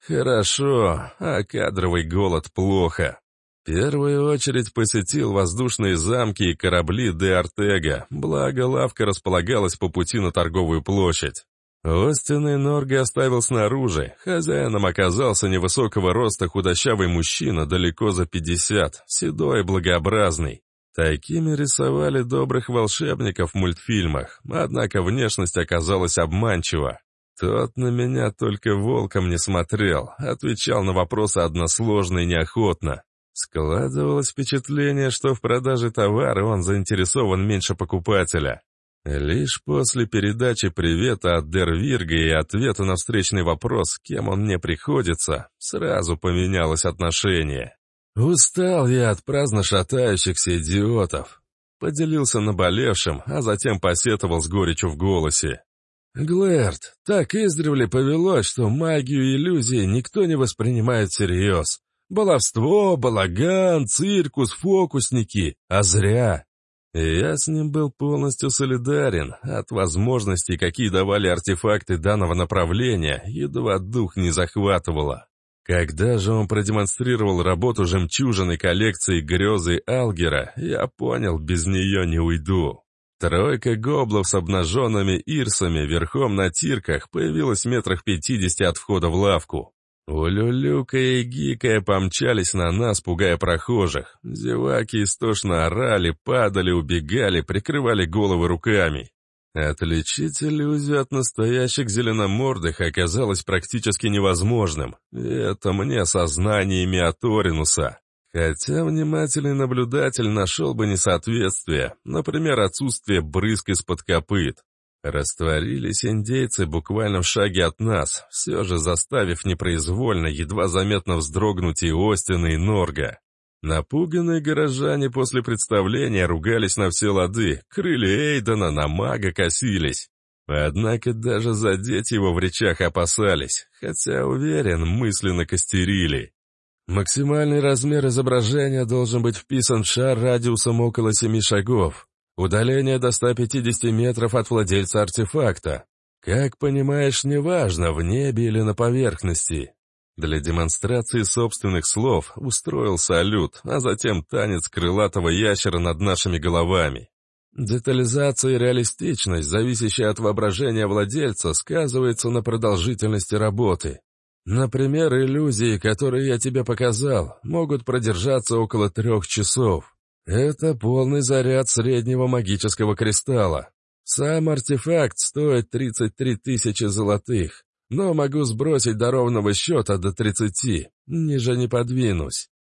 [SPEAKER 1] «Хорошо, а кадровый голод плохо». В первую очередь посетил воздушные замки и корабли де Артега, благо лавка располагалась по пути на торговую площадь. Остин и Норга оставил снаружи, хозяином оказался невысокого роста худощавый мужчина далеко за 50, седой и благообразный. Такими рисовали добрых волшебников в мультфильмах, однако внешность оказалась обманчива. Тот на меня только волком не смотрел, отвечал на вопросы односложно и неохотно. Складывалось впечатление, что в продаже товара он заинтересован меньше покупателя. Лишь после передачи привета от Дервирга и ответа на встречный вопрос, кем он мне приходится, сразу поменялось отношение. «Устал я от праздно шатающихся идиотов», — поделился наболевшим, а затем посетовал с горечью в голосе. «Глэрд, так издревле повелось, что магию и иллюзии никто не воспринимает всерьез. Баловство, балаган, циркус, фокусники, а зря». И я с ним был полностью солидарен, от возможностей, какие давали артефакты данного направления, едва дух не захватывало. Когда же он продемонстрировал работу жемчужиной коллекции грезы Алгера, я понял, без нее не уйду. Тройка гоблов с обнаженными ирсами верхом на тирках появилась в метрах 50 от входа в лавку. Улюлюкая и гикая помчались на нас, пугая прохожих. Зеваки истошно орали, падали, убегали, прикрывали головы руками. Отличить иллюзию от настоящих зеленомордых оказалось практически невозможным. Это мне со знаниями от Оринуса. Хотя внимательный наблюдатель нашел бы несоответствие, например, отсутствие брызг из-под копыт. Растворились индейцы буквально в шаге от нас, все же заставив непроизвольно едва заметно вздрогнуть и Остина, и Норга. Напуганные горожане после представления ругались на все лады, крыли Эйдена, на мага косились. Однако даже задеть его в речах опасались, хотя, уверен, мысленно костерили. Максимальный размер изображения должен быть вписан в шар радиусом около 7 шагов. Удаление до 150 метров от владельца артефакта. Как понимаешь, неважно, в небе или на поверхности. Для демонстрации собственных слов устроил салют, а затем танец крылатого ящера над нашими головами. Детализация и реалистичность, зависящая от воображения владельца, сказывается на продолжительности работы. Например, иллюзии, которые я тебе показал, могут продержаться около 3 часов. Это полный заряд среднего магического кристалла. Сам артефакт стоит 33 тысячи золотых, но могу сбросить до ровного счета до 30, ниже не подвинусь.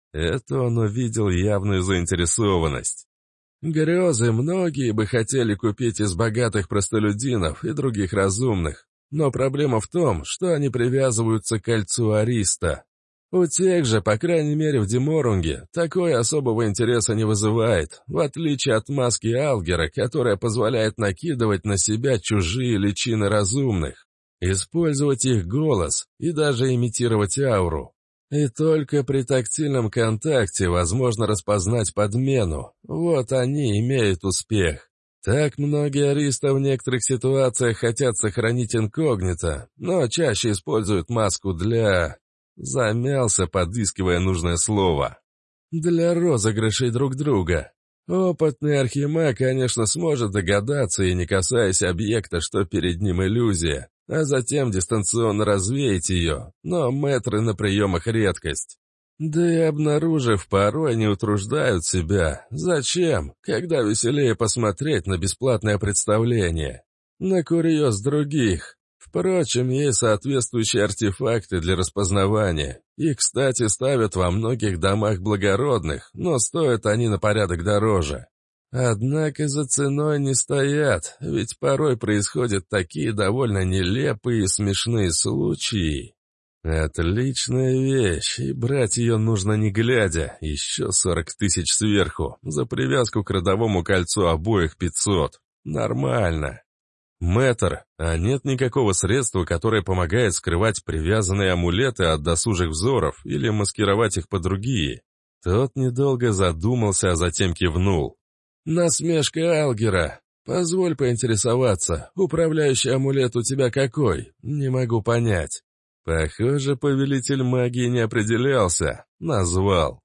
[SPEAKER 1] Это он увидел явную заинтересованность.
[SPEAKER 2] Грезы многие бы хотели купить из богатых простолюдинов и других разумных, но проблема в том, что они привязываются к кольцу Ариста. У тех же, по крайней мере в Деморунге, такой особого интереса не вызывает, в отличие от маски Алгера, которая позволяет накидывать на себя чужие личины разумных, использовать их голос и даже имитировать ауру. И только при тактильном контакте возможно распознать подмену. Вот они имеют успех. Так многие аристы в некоторых ситуациях хотят сохранить инкогнито, но чаще используют маску для... Замялся, подыскивая нужное слово. Для розыгрышей друг друга. Опытный архимаг, конечно, сможет догадаться и не касаясь объекта, что перед ним иллюзия, а затем дистанционно развеять ее, но мэтры на приемах редкость. Да и обнаружив, порой не утруждают себя. Зачем, когда веселее посмотреть на бесплатное представление? На курьез других. Впрочем, есть соответствующие артефакты для распознавания. Их, кстати, ставят во многих домах благородных, но стоят они на порядок дороже. Однако за ценой не стоят, ведь порой происходят такие довольно нелепые и смешные случаи. Отличная вещь, и брать ее нужно не глядя, еще 40 000 сверху, за привязку к родовому кольцу обоих 500. Нормально. Мэтр, а нет никакого средства, которое помогает скрывать привязанные амулеты от досужих взоров или маскировать их под другие? Тот недолго задумался, а затем кивнул. Насмешка Алгера. Позволь поинтересоваться, управляющий амулет у тебя какой? Не могу понять. Похоже, повелитель магии не определялся. Назвал.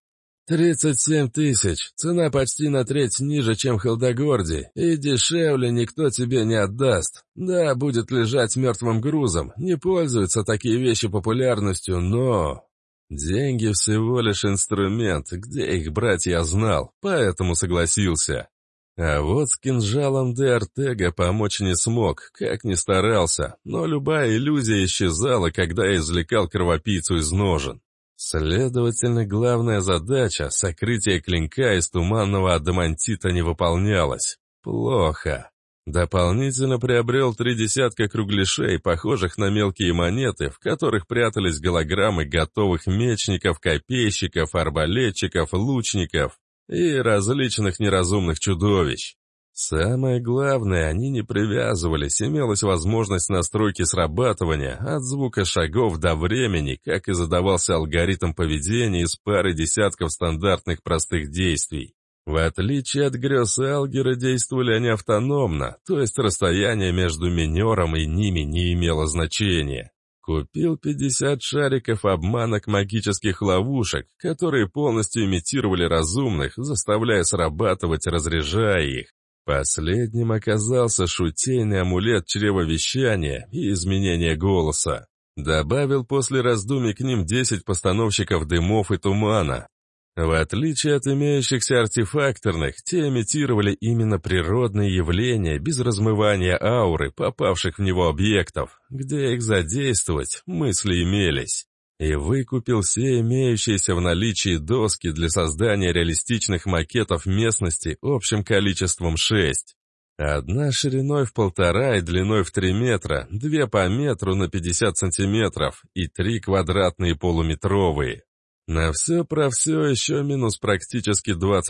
[SPEAKER 2] 37 000, цена почти на треть ниже, чем в Халдагорде, и дешевле никто тебе не отдаст. Да, будет лежать мертвым грузом, не пользуются такие вещи популярностью, но... Деньги всего лишь инструмент, где их брать я знал, поэтому согласился. А вот с кинжалом де Артега помочь не смог, как ни старался, но любая иллюзия исчезала, когда я извлекал кровопийцу из ножен. Следовательно, главная задача — сокрытие клинка из туманного адамантита не выполнялась. Плохо. Дополнительно приобрел 3 десятка кругляшей, похожих на мелкие монеты, в которых прятались голограммы готовых мечников, копейщиков, арбалетчиков, лучников и различных неразумных чудовищ. Самое главное, они не привязывались, имелась возможность настройки срабатывания от звука шагов до времени, как и задавался алгоритм поведения из пары десятков стандартных простых действий. В отличие от грез Алгера, действовали они автономно, то есть расстояние между минером и ними не имело значения. Купил 50 шариков обманок магических ловушек, которые полностью имитировали разумных, заставляя срабатывать, разряжая их. Последним оказался шутейный амулет чревовещания и изменения голоса. Добавил после раздумий к ним 10 постановщиков дымов и тумана. В отличие от имеющихся артефакторных, те имитировали именно природные явления без размывания ауры, попавших в него объектов. Где их задействовать, мысли имелись. И выкупил все имеющиеся в наличии доски для создания реалистичных макетов местности общим количеством 6. Одна шириной в 1,5 и длиной в 3 метра, 2 по метру на 50 сантиметров и 3 квадратные полуметровые. На все про все еще минус практически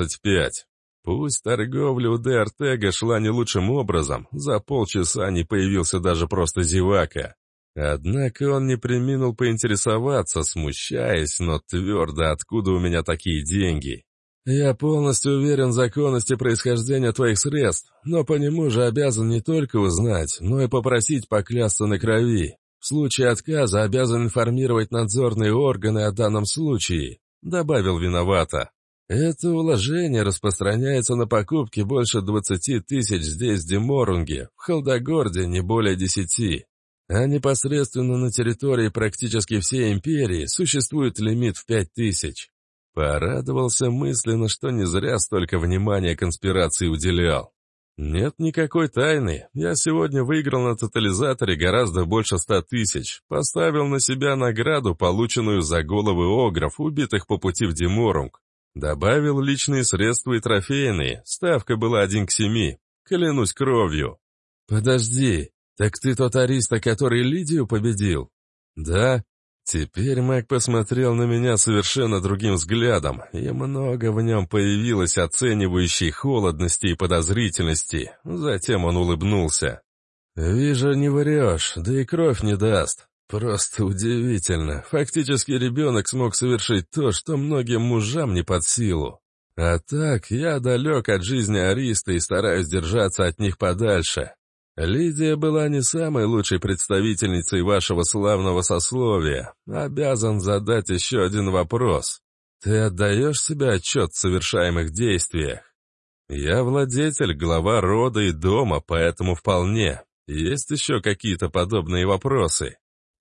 [SPEAKER 2] 25. Пусть торговля у де Артега шла не лучшим образом, за полчаса не появился даже просто зевака. Однако он не преминул поинтересоваться, смущаясь, но твердо, откуда у меня такие деньги. Я полностью уверен в законности происхождения твоих средств, но по нему же обязан не только узнать, но и попросить поклясться на крови. В случае отказа обязан информировать надзорные органы о данном случае, добавил виновато. Это уложение распространяется на покупки больше 20 000 здесь, в Деморунге, в Халдагорде не более 10. А непосредственно на территории практически всей империи существует лимит в 5000. Порадовался мысленно, что не зря столько внимания конспирации уделял.
[SPEAKER 1] Нет никакой тайны. Я сегодня выиграл на тотализаторе гораздо больше 100 тысяч. Поставил на себя награду, полученную за головы огров, убитых по пути в Диморунг. Добавил личные средства и трофейные. Ставка была 1 к 7. Клянусь кровью.
[SPEAKER 2] Подожди, так ты тот ариста, который Лидию победил?
[SPEAKER 1] Да. Теперь маг посмотрел на меня совершенно другим взглядом, и много в нем появилось оценивающей холодности и подозрительности. Затем он улыбнулся.
[SPEAKER 2] «Вижу, не врешь, да и кровь не даст. Просто удивительно. Фактически ребенок смог совершить то, что многим мужам не под силу. А так, я далек от жизни ариста и стараюсь держаться от них подальше. Лидия была не самой лучшей представительницей вашего славного сословия. Обязан задать еще один вопрос. Ты отдаешь себе отчет в совершаемых действиях? Я владетель, глава рода и дома, поэтому вполне. Есть еще какие-то подобные вопросы?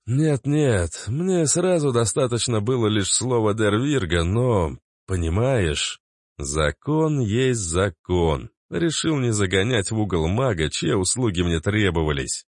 [SPEAKER 2] Нет, мне сразу достаточно было лишь слова Дервирга, но, понимаешь, закон есть закон. Решил не загонять в угол мага, чьи услуги мне требовались.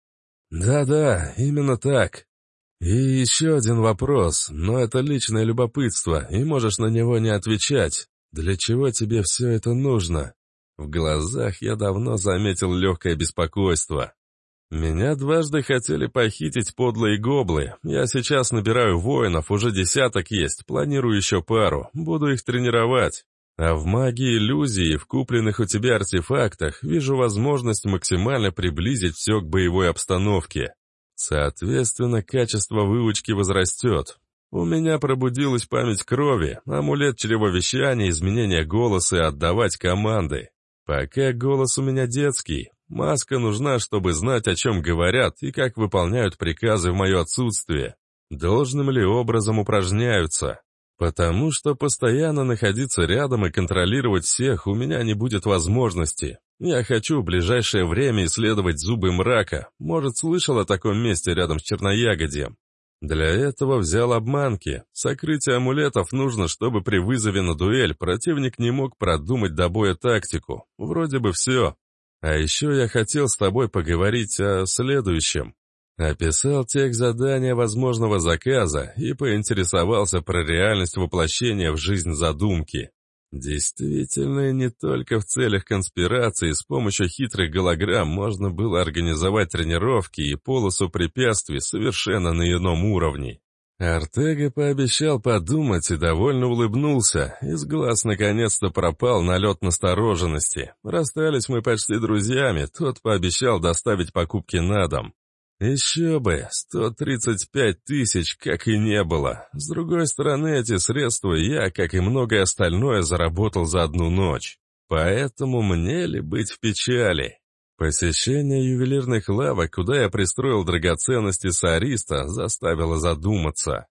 [SPEAKER 2] Да, именно так. И еще один вопрос, но это личное любопытство, и можешь на него не отвечать. Для чего тебе все это нужно? В глазах я давно заметил легкое беспокойство. Меня дважды хотели похитить подлые гоблы. Я сейчас набираю воинов, уже 10 есть, планирую еще пару, буду их тренировать. А в магии иллюзии, в купленных у тебя артефактах, вижу возможность максимально приблизить все к боевой обстановке. Соответственно, качество выучки возрастет. У меня пробудилась память крови, амулет чревовещания, изменение голоса и отдавать команды. Пока голос у меня детский, маска нужна, чтобы знать, о чем говорят и как выполняют приказы в мое отсутствие. Должным ли образом упражняются. Потому что постоянно находиться рядом и контролировать всех у меня не будет возможности. Я хочу в ближайшее время исследовать зубы мрака. Может, слышал о таком месте рядом с Черноягодьем. Для этого взял обманки. Сокрытие амулетов нужно, чтобы при вызове на дуэль противник не мог продумать до боя тактику. Вроде бы все. А еще я хотел с тобой поговорить о следующем. Описал текст задания возможного заказа и поинтересовался про реальность воплощения в жизнь задумки. Действительно, не только в целях конспирации с помощью хитрых голограмм можно было организовать тренировки и полосу препятствий совершенно на ином уровне. Артега пообещал подумать и довольно улыбнулся. Из глаз наконец-то пропал налет настороженности. Расстались мы почти друзьями, тот пообещал доставить покупки на дом. Еще бы, 135 тысяч, как и не было. С другой стороны, эти средства я, как и многое остальное, заработал за одну ночь. Поэтому мне ли быть в печали? Посещение ювелирных лавок, куда я пристроил драгоценности с ариста, заставило задуматься.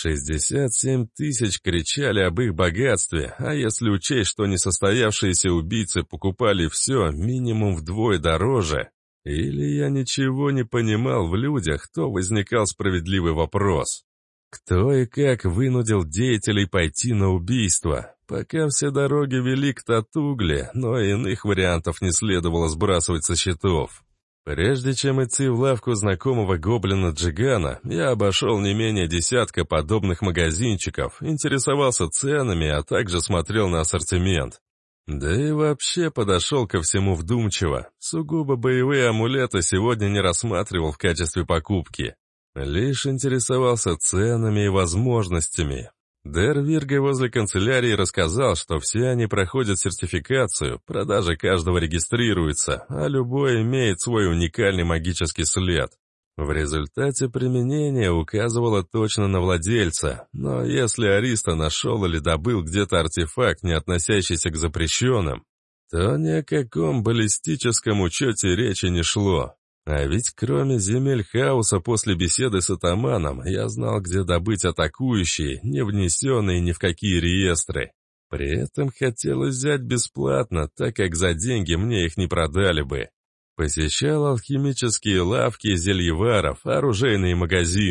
[SPEAKER 2] 67 тысяч кричали об их богатстве, а если учесть, что несостоявшиеся убийцы покупали все минимум вдвое дороже... Или я ничего не понимал в людях, то возникал справедливый вопрос. Кто и как вынудил деятелей пойти на убийство? Пока все дороги вели к Татугле, но иных вариантов не следовало сбрасывать со счетов. Прежде чем идти в лавку знакомого гоблина Джигана, я обошел не менее 10 подобных магазинчиков, интересовался ценами, а также смотрел на ассортимент. Да и вообще подошел ко всему вдумчиво. Сугубо боевые амулеты сегодня не рассматривал в качестве покупки. Лишь интересовался ценами и возможностями. Дервирга возле канцелярии рассказал, что все они проходят сертификацию, продажа каждого регистрируется, а любой имеет свой уникальный магический след. В результате применения указывало точно на владельца, но если Ариста нашел или добыл где-то артефакт, не относящийся к запрещенным, то ни о каком баллистическом учете речи не шло. А ведь кроме земель хаоса после беседы с атаманом, я знал, где добыть атакующие, не внесенные ни в какие реестры. При этом хотелось взять бесплатно, так как за деньги мне их не продали бы. Посещал алхимические лавки зельеваров, оружейные магазины.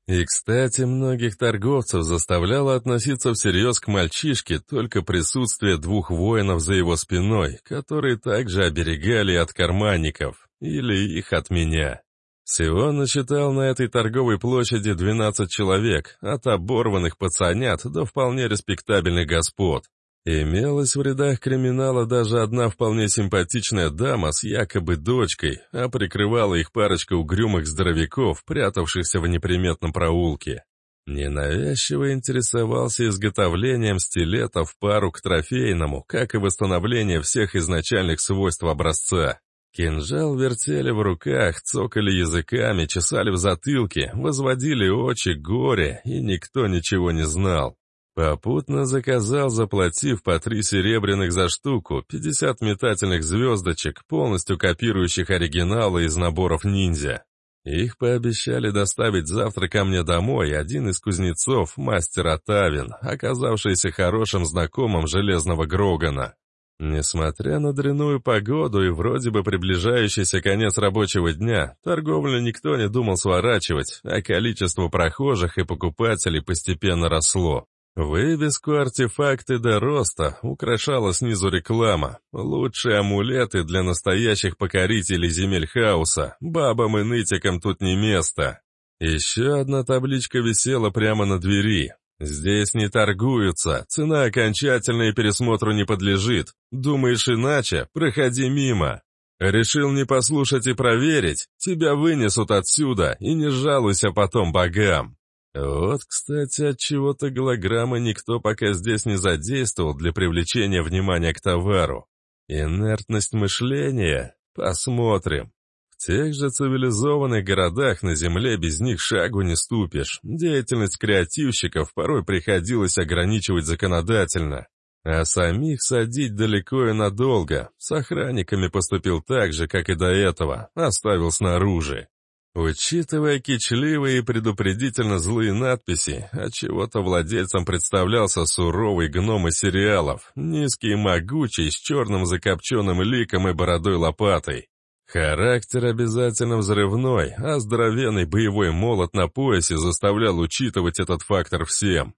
[SPEAKER 1] И, кстати, многих торговцев заставляло относиться всерьез к мальчишке только присутствие 2 воинов за его спиной, которые также оберегали от карманников, или их от меня. Всего насчитал на этой торговой площади 12 человек, от оборванных пацанят до вполне респектабельных господ. Имелась в рядах криминала даже одна вполне симпатичная дама с якобы дочкой, а прикрывала их парочка угрюмых здоровяков, прятавшихся в неприметном проулке. Ненавязчиво интересовался изготовлением стилета в пару к трофейному, как и восстановление всех изначальных свойств образца. Кинжал вертели в руках, цокали языками, чесали в затылке, возводили очи, горе, и никто ничего не знал. Попутно заказал, заплатив по 3 серебряных за штуку, 50 метательных звездочек, полностью копирующих оригиналы из наборов ниндзя. Их пообещали доставить завтра ко мне домой один из кузнецов, мастер Атавин, оказавшийся хорошим знакомым Железного Грогана. Несмотря на дрянную погоду и вроде бы приближающийся конец рабочего дня, торговлю никто не думал сворачивать, а количество прохожих и покупателей постепенно росло. Вывеску «Артефакты до роста» украшала снизу реклама. Лучшие амулеты для настоящих покорителей земель хаоса. Бабам и нытикам тут не место. Еще одна табличка висела прямо на двери. «Здесь не торгуются, цена окончательной пересмотру не подлежит. Думаешь иначе? Проходи мимо. Решил не послушать и проверить? Тебя вынесут отсюда, и не жалуйся потом богам». Вот, кстати, отчего-то голограммы никто пока здесь не задействовал для привлечения внимания к товару. Инертность мышления? Посмотрим. В тех же цивилизованных городах на земле без них шагу не ступишь. Деятельность креативщиков порой приходилось ограничивать законодательно. А самих садить далеко и надолго. С охранниками поступил так же, как и до этого, оставил снаружи. Учитывая кичливые и предупредительно злые надписи, отчего-то владельцам представлялся суровый гном из сериалов, низкий и могучий, с черным закопченным ликом и бородой-лопатой. Характер обязательно взрывной, а здоровенный боевой молот на поясе заставлял учитывать этот фактор всем.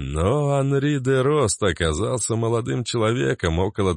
[SPEAKER 1] Но Анри де Рост оказался молодым человеком около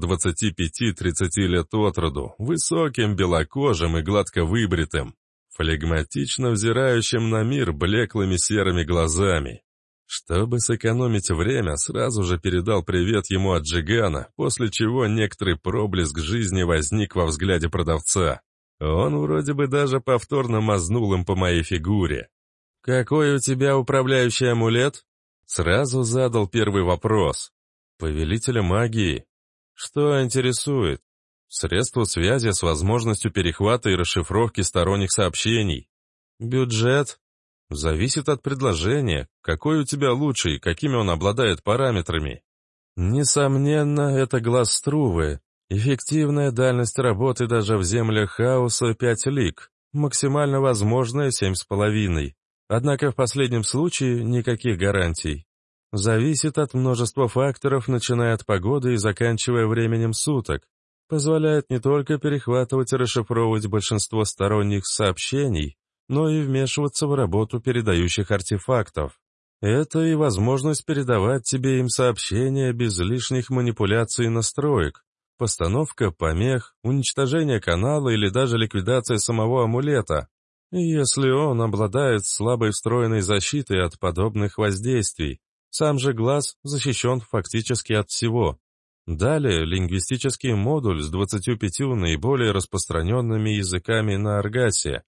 [SPEAKER 1] 25-30 лет от роду, высоким, белокожим и гладко выбритым, флегматично взирающим на мир блеклыми серыми глазами. Чтобы сэкономить время, сразу же передал привет ему от Джигана, после чего некоторый проблеск жизни возник во взгляде продавца. Он вроде бы даже повторно мазнул им по моей фигуре. «Какой у тебя управляющий амулет?» Сразу задал первый вопрос. «Повелителя магии». «Что интересует?» «Средство связи с возможностью перехвата и расшифровки сторонних сообщений». «Бюджет?» «Зависит от предложения. Какой у тебя лучший, какими он обладает параметрами?» «Несомненно, это глаз Струвы. Эффективная дальность работы даже в землях хаоса 5 лиг. Максимально возможная 7,5. Однако в последнем случае никаких гарантий. Зависит от множества факторов, начиная от погоды и заканчивая временем суток. Позволяет не только перехватывать и расшифровывать большинство сторонних сообщений, но и вмешиваться в работу передающих артефактов. Это и возможность передавать тебе им сообщения без лишних манипуляций и настроек, постановка помех, уничтожение канала или даже ликвидация самого амулета, если он обладает слабой встроенной защитой от подобных воздействий. Сам же глаз защищен фактически от всего. Далее лингвистический модуль с 25 наиболее распространенными языками на Аргасе,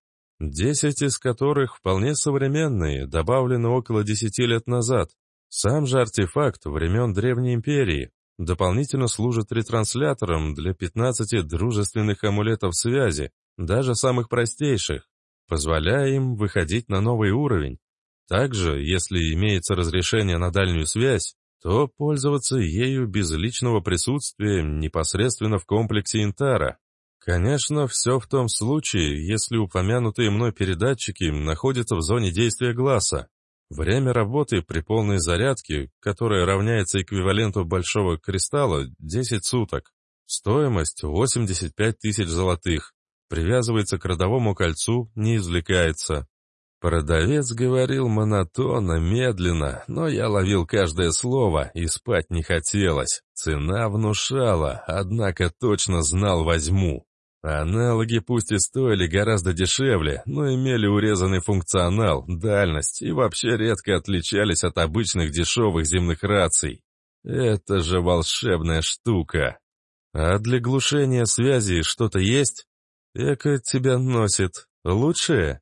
[SPEAKER 1] 10 из которых вполне современные, добавлены около 10 лет назад. Сам же артефакт времен Древней Империи дополнительно служит ретранслятором для 15 дружественных амулетов связи, даже самых простейших, позволяя им выходить на новый уровень. Также, если имеется разрешение на дальнюю связь, то пользоваться ею без личного присутствия непосредственно в комплексе Интара. Конечно, все в том случае, если упомянутые мной передатчики находятся в зоне действия глаза. Время работы при полной зарядке, которая равняется эквиваленту большого кристалла, 10 суток. Стоимость 85 тысяч золотых. Привязывается к родовому кольцу, не извлекается. Продавец говорил монотонно, медленно, но я ловил каждое слово, и спать не хотелось. Цена внушала, однако точно знал возьму. Аналоги пусть и стоили гораздо дешевле, но имели урезанный функционал, дальность и вообще редко отличались от обычных дешевых земных раций. Это же волшебная штука. А для глушения связи что-то есть? Эко тебя носит. Лучшее?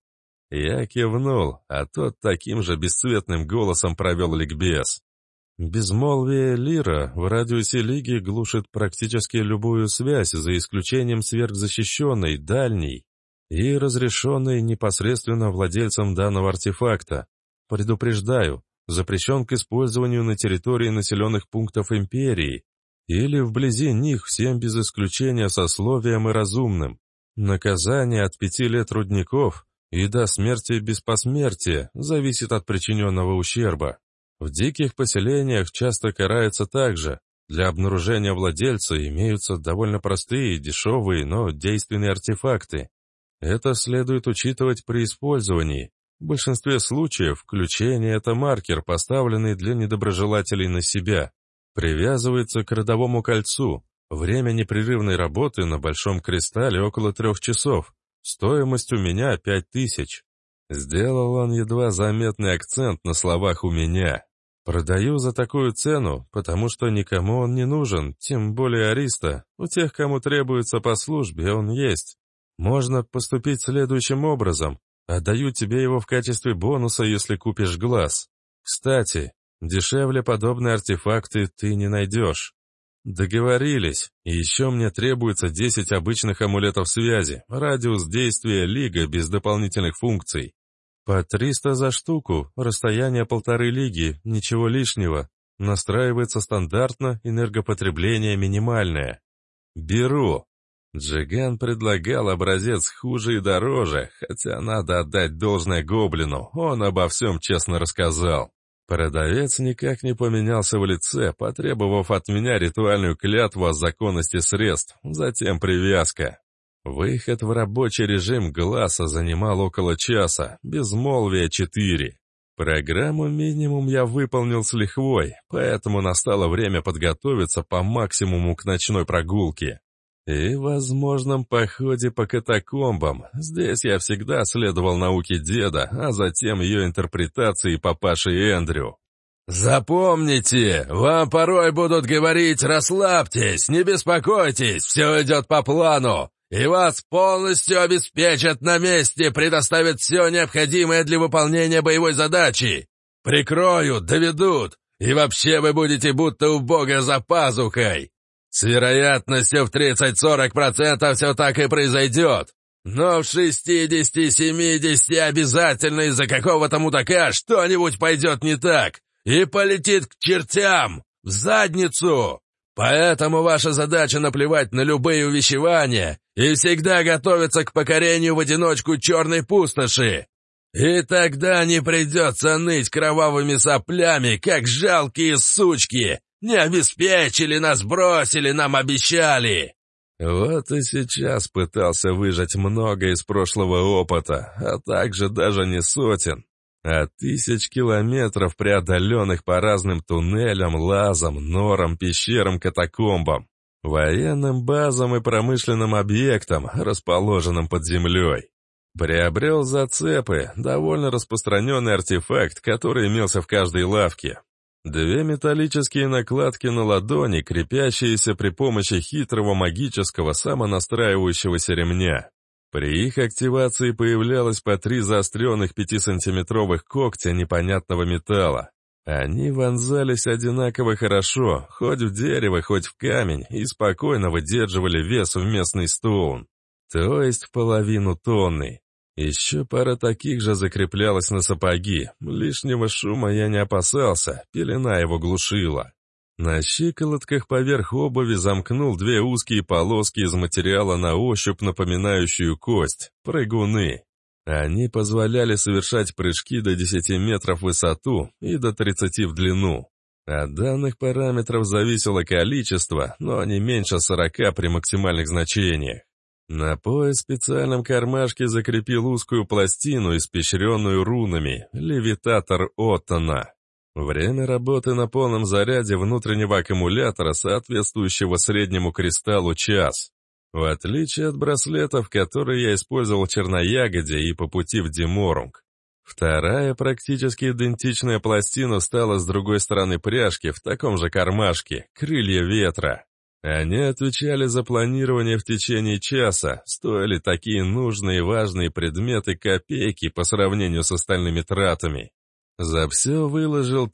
[SPEAKER 1] Я кивнул, а тот таким же бесцветным голосом провел ликбез. Безмолвие Лира в радиусе Лиги глушит практически любую связь, за исключением сверхзащищенной, дальней и разрешенной непосредственно владельцам данного артефакта. Предупреждаю, запрещен к использованию на территории населенных пунктов Империи или вблизи них всем без исключения сословием и разумным. Наказание от 5 лет рудников и до смерти без посмертия зависит от причиненного ущерба. В диких поселениях часто карается также. Для обнаружения владельца имеются довольно простые, дешевые, но действенные артефакты. Это следует учитывать при использовании. В большинстве случаев включение – это маркер, поставленный для недоброжелателей на себя. Привязывается к родовому кольцу. Время непрерывной работы на большом кристалле около 3 часов. Стоимость у меня 5000. Сделал он едва заметный акцент на словах «у меня». Продаю за такую цену, потому что никому он не нужен, тем более Ариста. У тех, кому требуется по службе, он есть. Можно поступить следующим образом. Отдаю тебе его в качестве бонуса, если купишь глаз. Кстати, дешевле подобные артефакты ты не найдешь. Договорились. И еще мне требуется 10 обычных амулетов связи, радиус действия Лига без дополнительных функций. По 300 за штуку, расстояние 1,5 лиги, ничего лишнего. Настраивается стандартно, энергопотребление минимальное. Беру. Джиган предлагал образец хуже и дороже, хотя надо отдать должное гоблину, он обо всем честно рассказал. Продавец никак не поменялся в лице, потребовав от меня ритуальную клятву о законности средств, затем привязка. Выход в рабочий режим глаза занимал около часа, безмолвие 4. Программу минимум я выполнил с лихвой, поэтому настало время подготовиться по максимуму к ночной прогулке. И возможном походе по катакомбам. Здесь я всегда следовал науке деда, а затем ее интерпретации папаши Эндрю. «Запомните, вам порой будут говорить «расслабьтесь, не беспокойтесь, все идет по плану». И вас полностью обеспечат на месте, предоставят все необходимое для выполнения боевой задачи. Прикроют, доведут, и вообще вы будете будто у бога за пазухой. С вероятностью в 30-40% все так и произойдет. Но в 60-70 обязательно из-за какого-то мудака что-нибудь пойдет не так и полетит к чертям, в задницу. Поэтому ваша задача наплевать на любые увещевания и всегда готовиться к покорению в одиночку черной пустоши. И тогда не придется ныть кровавыми соплями, как жалкие сучки. Не обеспечили нас, бросили, нам обещали. Вот и сейчас пытался выжать много из прошлого опыта, а также даже не сотен, а 1000 километров, преодоленных по разным туннелям, лазам, норам, пещерам, катакомбам, военным базам и промышленным объектам, расположенным под землей. Приобрел зацепы, довольно распространенный артефакт, который имелся в каждой лавке. 2 металлические накладки на ладони, крепящиеся при помощи хитрого магического самонастраивающегося ремня. При их активации появлялось по 3 заостренных 5-сантиметровых когтя непонятного металла. Они вонзались одинаково хорошо, хоть в дерево, хоть в камень, и спокойно выдерживали вес в местный стоун, то есть в 0,5 тонны. Еще пара таких же закреплялась на сапоги, лишнего шума я не опасался, пелена его глушила. На щиколотках поверх обуви замкнул 2 узкие полоски из материала на ощупь, напоминающую кость, прыгуны. Они позволяли совершать прыжки до 10 метров в высоту и до 30 в длину. От данных параметров зависело количество, но не меньше 40 при максимальных значениях. На пояс в специальном кармашке закрепил узкую пластину, испещренную рунами, левитатор Оттона. Время работы на полном заряде внутреннего аккумулятора, соответствующего среднему кристаллу, час. В отличие от браслетов, которые я использовал в Черноягоде и по пути в Деморунг. Вторая, практически идентичная пластина встала с другой стороны пряжки в таком же кармашке, крылья ветра. Они отвечали за планирование в течение часа, стоили такие нужные и важные предметы копейки по сравнению с остальными тратами. За все выложил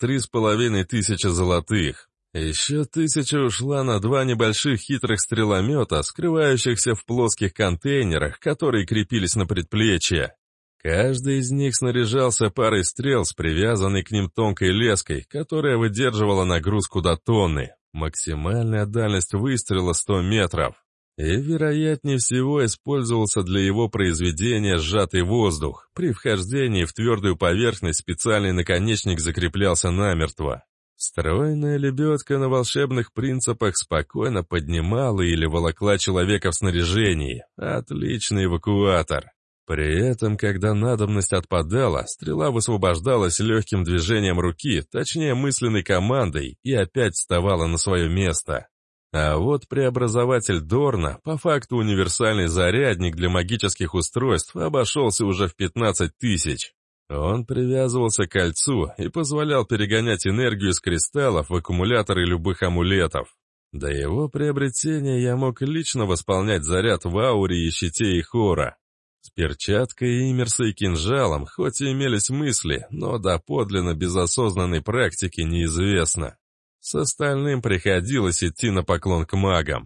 [SPEAKER 1] 3500 золотых. Еще 1000 ушла на 2 небольших хитрых стреломета, скрывающихся в плоских контейнерах, которые крепились на предплечье. Каждый из них снаряжался парой стрел с привязанной к ним тонкой леской, которая выдерживала нагрузку до тонны. Максимальная дальность выстрела 100 метров. И, вероятнее всего, использовался для его произведения сжатый воздух. При вхождении в твердую поверхность специальный наконечник закреплялся намертво. Стройная лебедка на волшебных принципах спокойно поднимала или волокла человека в снаряжении. Отличный эвакуатор. При этом, когда надобность отпадала, стрела высвобождалась легким движением руки, точнее мысленной командой, и опять вставала на свое место. А вот преобразователь Дорна, по факту универсальный зарядник для магических устройств, обошелся уже в 15 000. Он привязывался к кольцу и позволял перегонять энергию из кристаллов в аккумуляторы любых амулетов. До его приобретения я мог лично восполнять заряд в ауре и щите Ихора. С перчаткой, иммерса и кинжалом, хоть и имелись мысли, но доподлинно без осознанной практики неизвестно. С остальным приходилось идти на поклон к магам.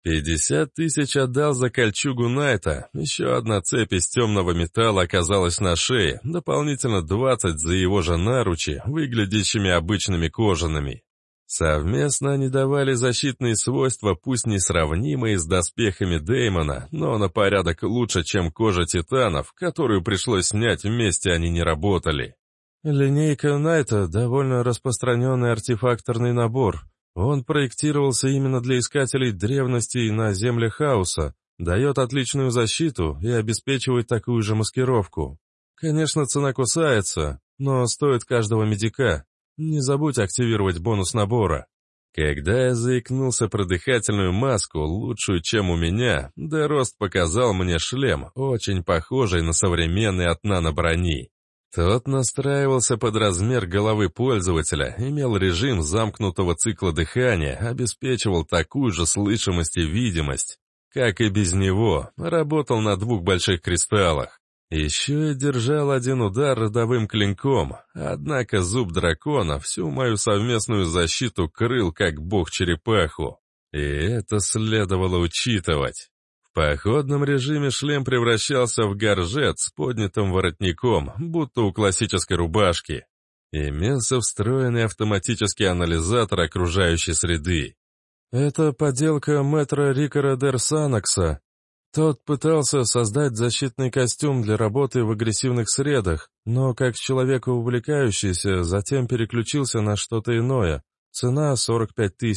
[SPEAKER 1] 50 000 отдал за кольчугу Найта, еще одна цепь из темного металла оказалась на шее, дополнительно 20 за его же наручи, выглядящими обычными кожаными. Совместно они давали защитные свойства, пусть несравнимые с доспехами Деймона, но на порядок лучше, чем кожа титанов, которую пришлось снять, вместе они не работали.
[SPEAKER 2] Линейка Найта — довольно распространенный артефакторный набор. Он проектировался именно для искателей древностей на земле хаоса, дает отличную защиту и обеспечивает такую же маскировку. Конечно, цена кусается, но стоит каждого медика. Не забудь активировать бонус набора.
[SPEAKER 1] Когда я заикнулся про дыхательную маску, лучшую, чем у меня, Дерост показал мне шлем, очень похожий на современный от нано-брони. Тот настраивался под размер головы пользователя, имел режим замкнутого цикла дыхания, обеспечивал такую же слышимость и видимость. Как и без него, работал на 2 больших кристаллах. Еще и держал один удар родовым клинком, однако зуб дракона всю мою совместную защиту крыл, как бог-черепаху. И это следовало учитывать. В походном режиме шлем превращался в горжет с поднятым воротником, будто у классической рубашки. Имелся встроенный автоматический анализатор окружающей среды.
[SPEAKER 2] Это поделка мэтра Рикара дер Санакса. Тот пытался создать защитный костюм для работы в агрессивных средах, но как человек увлекающийся, затем переключился на что-то иное. Цена 45 000.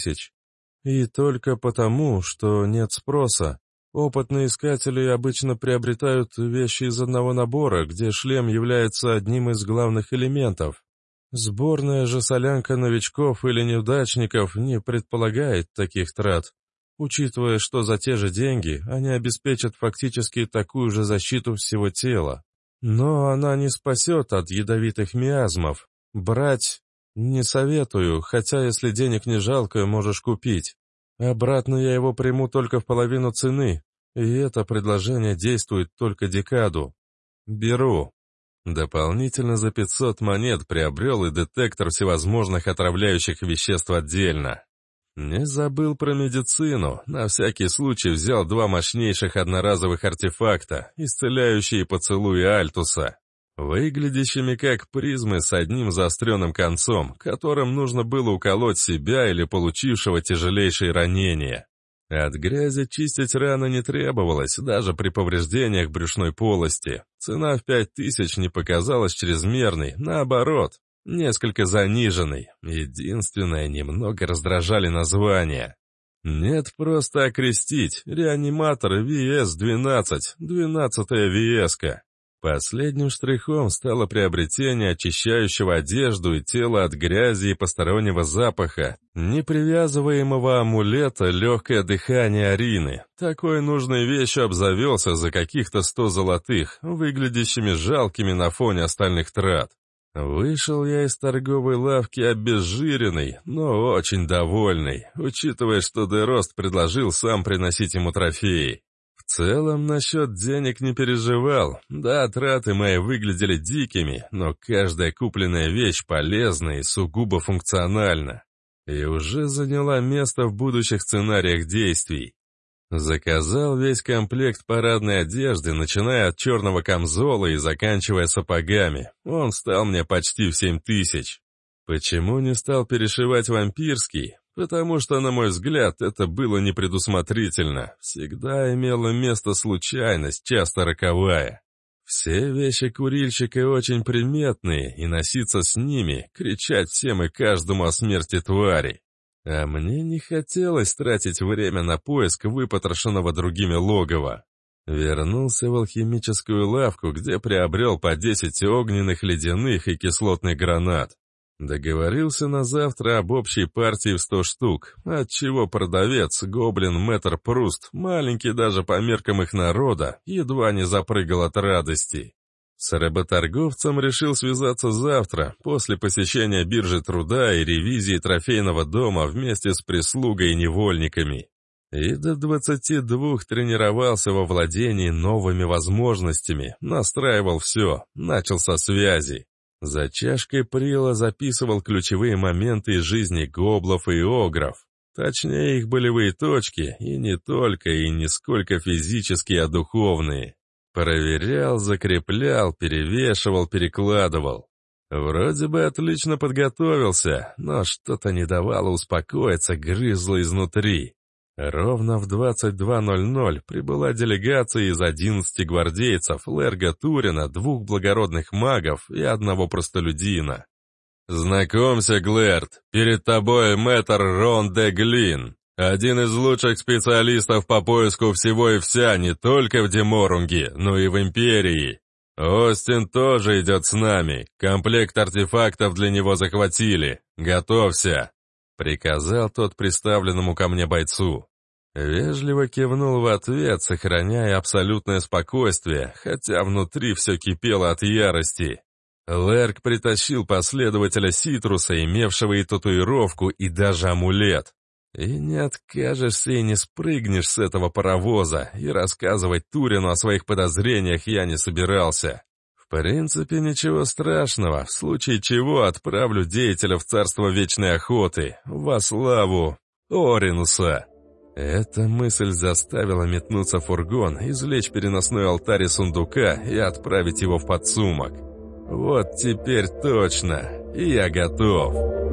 [SPEAKER 2] И только потому, что нет спроса. Опытные искатели обычно приобретают вещи из одного набора, где шлем является одним из главных элементов. Сборная же солянка новичков или неудачников не предполагает таких трат. Учитывая, что за те же деньги они обеспечат фактически такую же защиту всего тела. Но она не спасет от ядовитых миазмов. Брать не советую, хотя если денег не жалко, можешь купить. Обратно я его приму только в половину цены, и это предложение действует только декаду.
[SPEAKER 1] Беру. Дополнительно за 500 монет приобрел и детектор всевозможных отравляющих веществ отдельно. Не забыл про медицину, на всякий случай взял 2 мощнейших одноразовых артефакта, исцеляющие поцелуи Альтуса, выглядящими как призмы с одним заостренным концом, которым нужно было уколоть себя или получившего тяжелейшие ранения. От грязи чистить раны не требовалось, даже при повреждениях брюшной полости. Цена в 5000 не показалась чрезмерной, наоборот. Несколько заниженный. Единственное, немного раздражали названия. Нет, просто окрестить. Реаниматор VS-12, 12-я VS-ка. Последним штрихом стало приобретение очищающего одежду и тело от грязи и постороннего запаха, непривязываемого амулета «Легкое дыхание Арины». Такой нужной вещью обзавелся за каких-то 100 золотых, выглядящими жалкими на фоне остальных трат. Вышел я из торговой лавки обезжиренный, но очень довольный, учитывая, что Дерост предложил сам приносить ему трофеи. В целом, насчет денег не переживал. Да, траты мои выглядели дикими, но каждая купленная вещь полезна и сугубо функциональна. И уже заняла место в будущих сценариях действий. Заказал весь комплект парадной одежды, начиная от черного камзола и заканчивая сапогами. Он стал мне почти в 7000. Почему не стал перешивать вампирский? Потому что, на мой взгляд, это было непредусмотрительно. Всегда имела место случайность, часто роковая. Все вещи курильщика очень приметные, и носиться с ними, кричать всем и каждому о смерти твари. А мне не хотелось тратить время на поиск выпотрошенного другими логова. Вернулся в алхимическую лавку, где приобрел по 10 огненных, ледяных и кислотных гранат. Договорился на завтра об общей партии в 100 штук, отчего продавец, гоблин Мэтр Пруст, маленький даже по меркам их народа, едва не запрыгал от радости. С работорговцем решил связаться завтра, после посещения биржи труда и ревизии трофейного дома вместе с прислугой и невольниками. И до 22 тренировался во владении новыми возможностями, настраивал все, начал со связи. За чашкой прила записывал ключевые моменты из жизни гоблов и огров. Точнее, их болевые точки, и не только, и не сколько физические, а духовные. Проверял, закреплял, перевешивал, перекладывал. Вроде бы отлично подготовился, но что-то не давало успокоиться, грызло изнутри. Ровно в 22:00 прибыла делегация из 11 гвардейцев, Лерга Турина, 2 благородных магов и 1 простолюдина. «Знакомься, Глэрд, перед тобой мэтр Рон де Глин, один из лучших специалистов по поиску всего и вся не только в Деморунге, но и в Империи. Остин тоже идет с нами, комплект артефактов для него захватили. Готовься!» — приказал тот представленному ко мне бойцу. Вежливо кивнул в ответ, сохраняя абсолютное спокойствие, хотя внутри все кипело от ярости. Лерк притащил последователя Ситруса, имевшего и татуировку, и даже амулет. И не откажешься и не спрыгнешь с этого паровоза, и рассказывать Турину о своих подозрениях я не собирался. В принципе, ничего страшного, в случае чего отправлю деятеля в царство вечной охоты, во славу Оринуса. Эта мысль заставила метнуться в фургон, извлечь переносной алтарь из сундука и отправить его в подсумок. Вот теперь точно, я готов.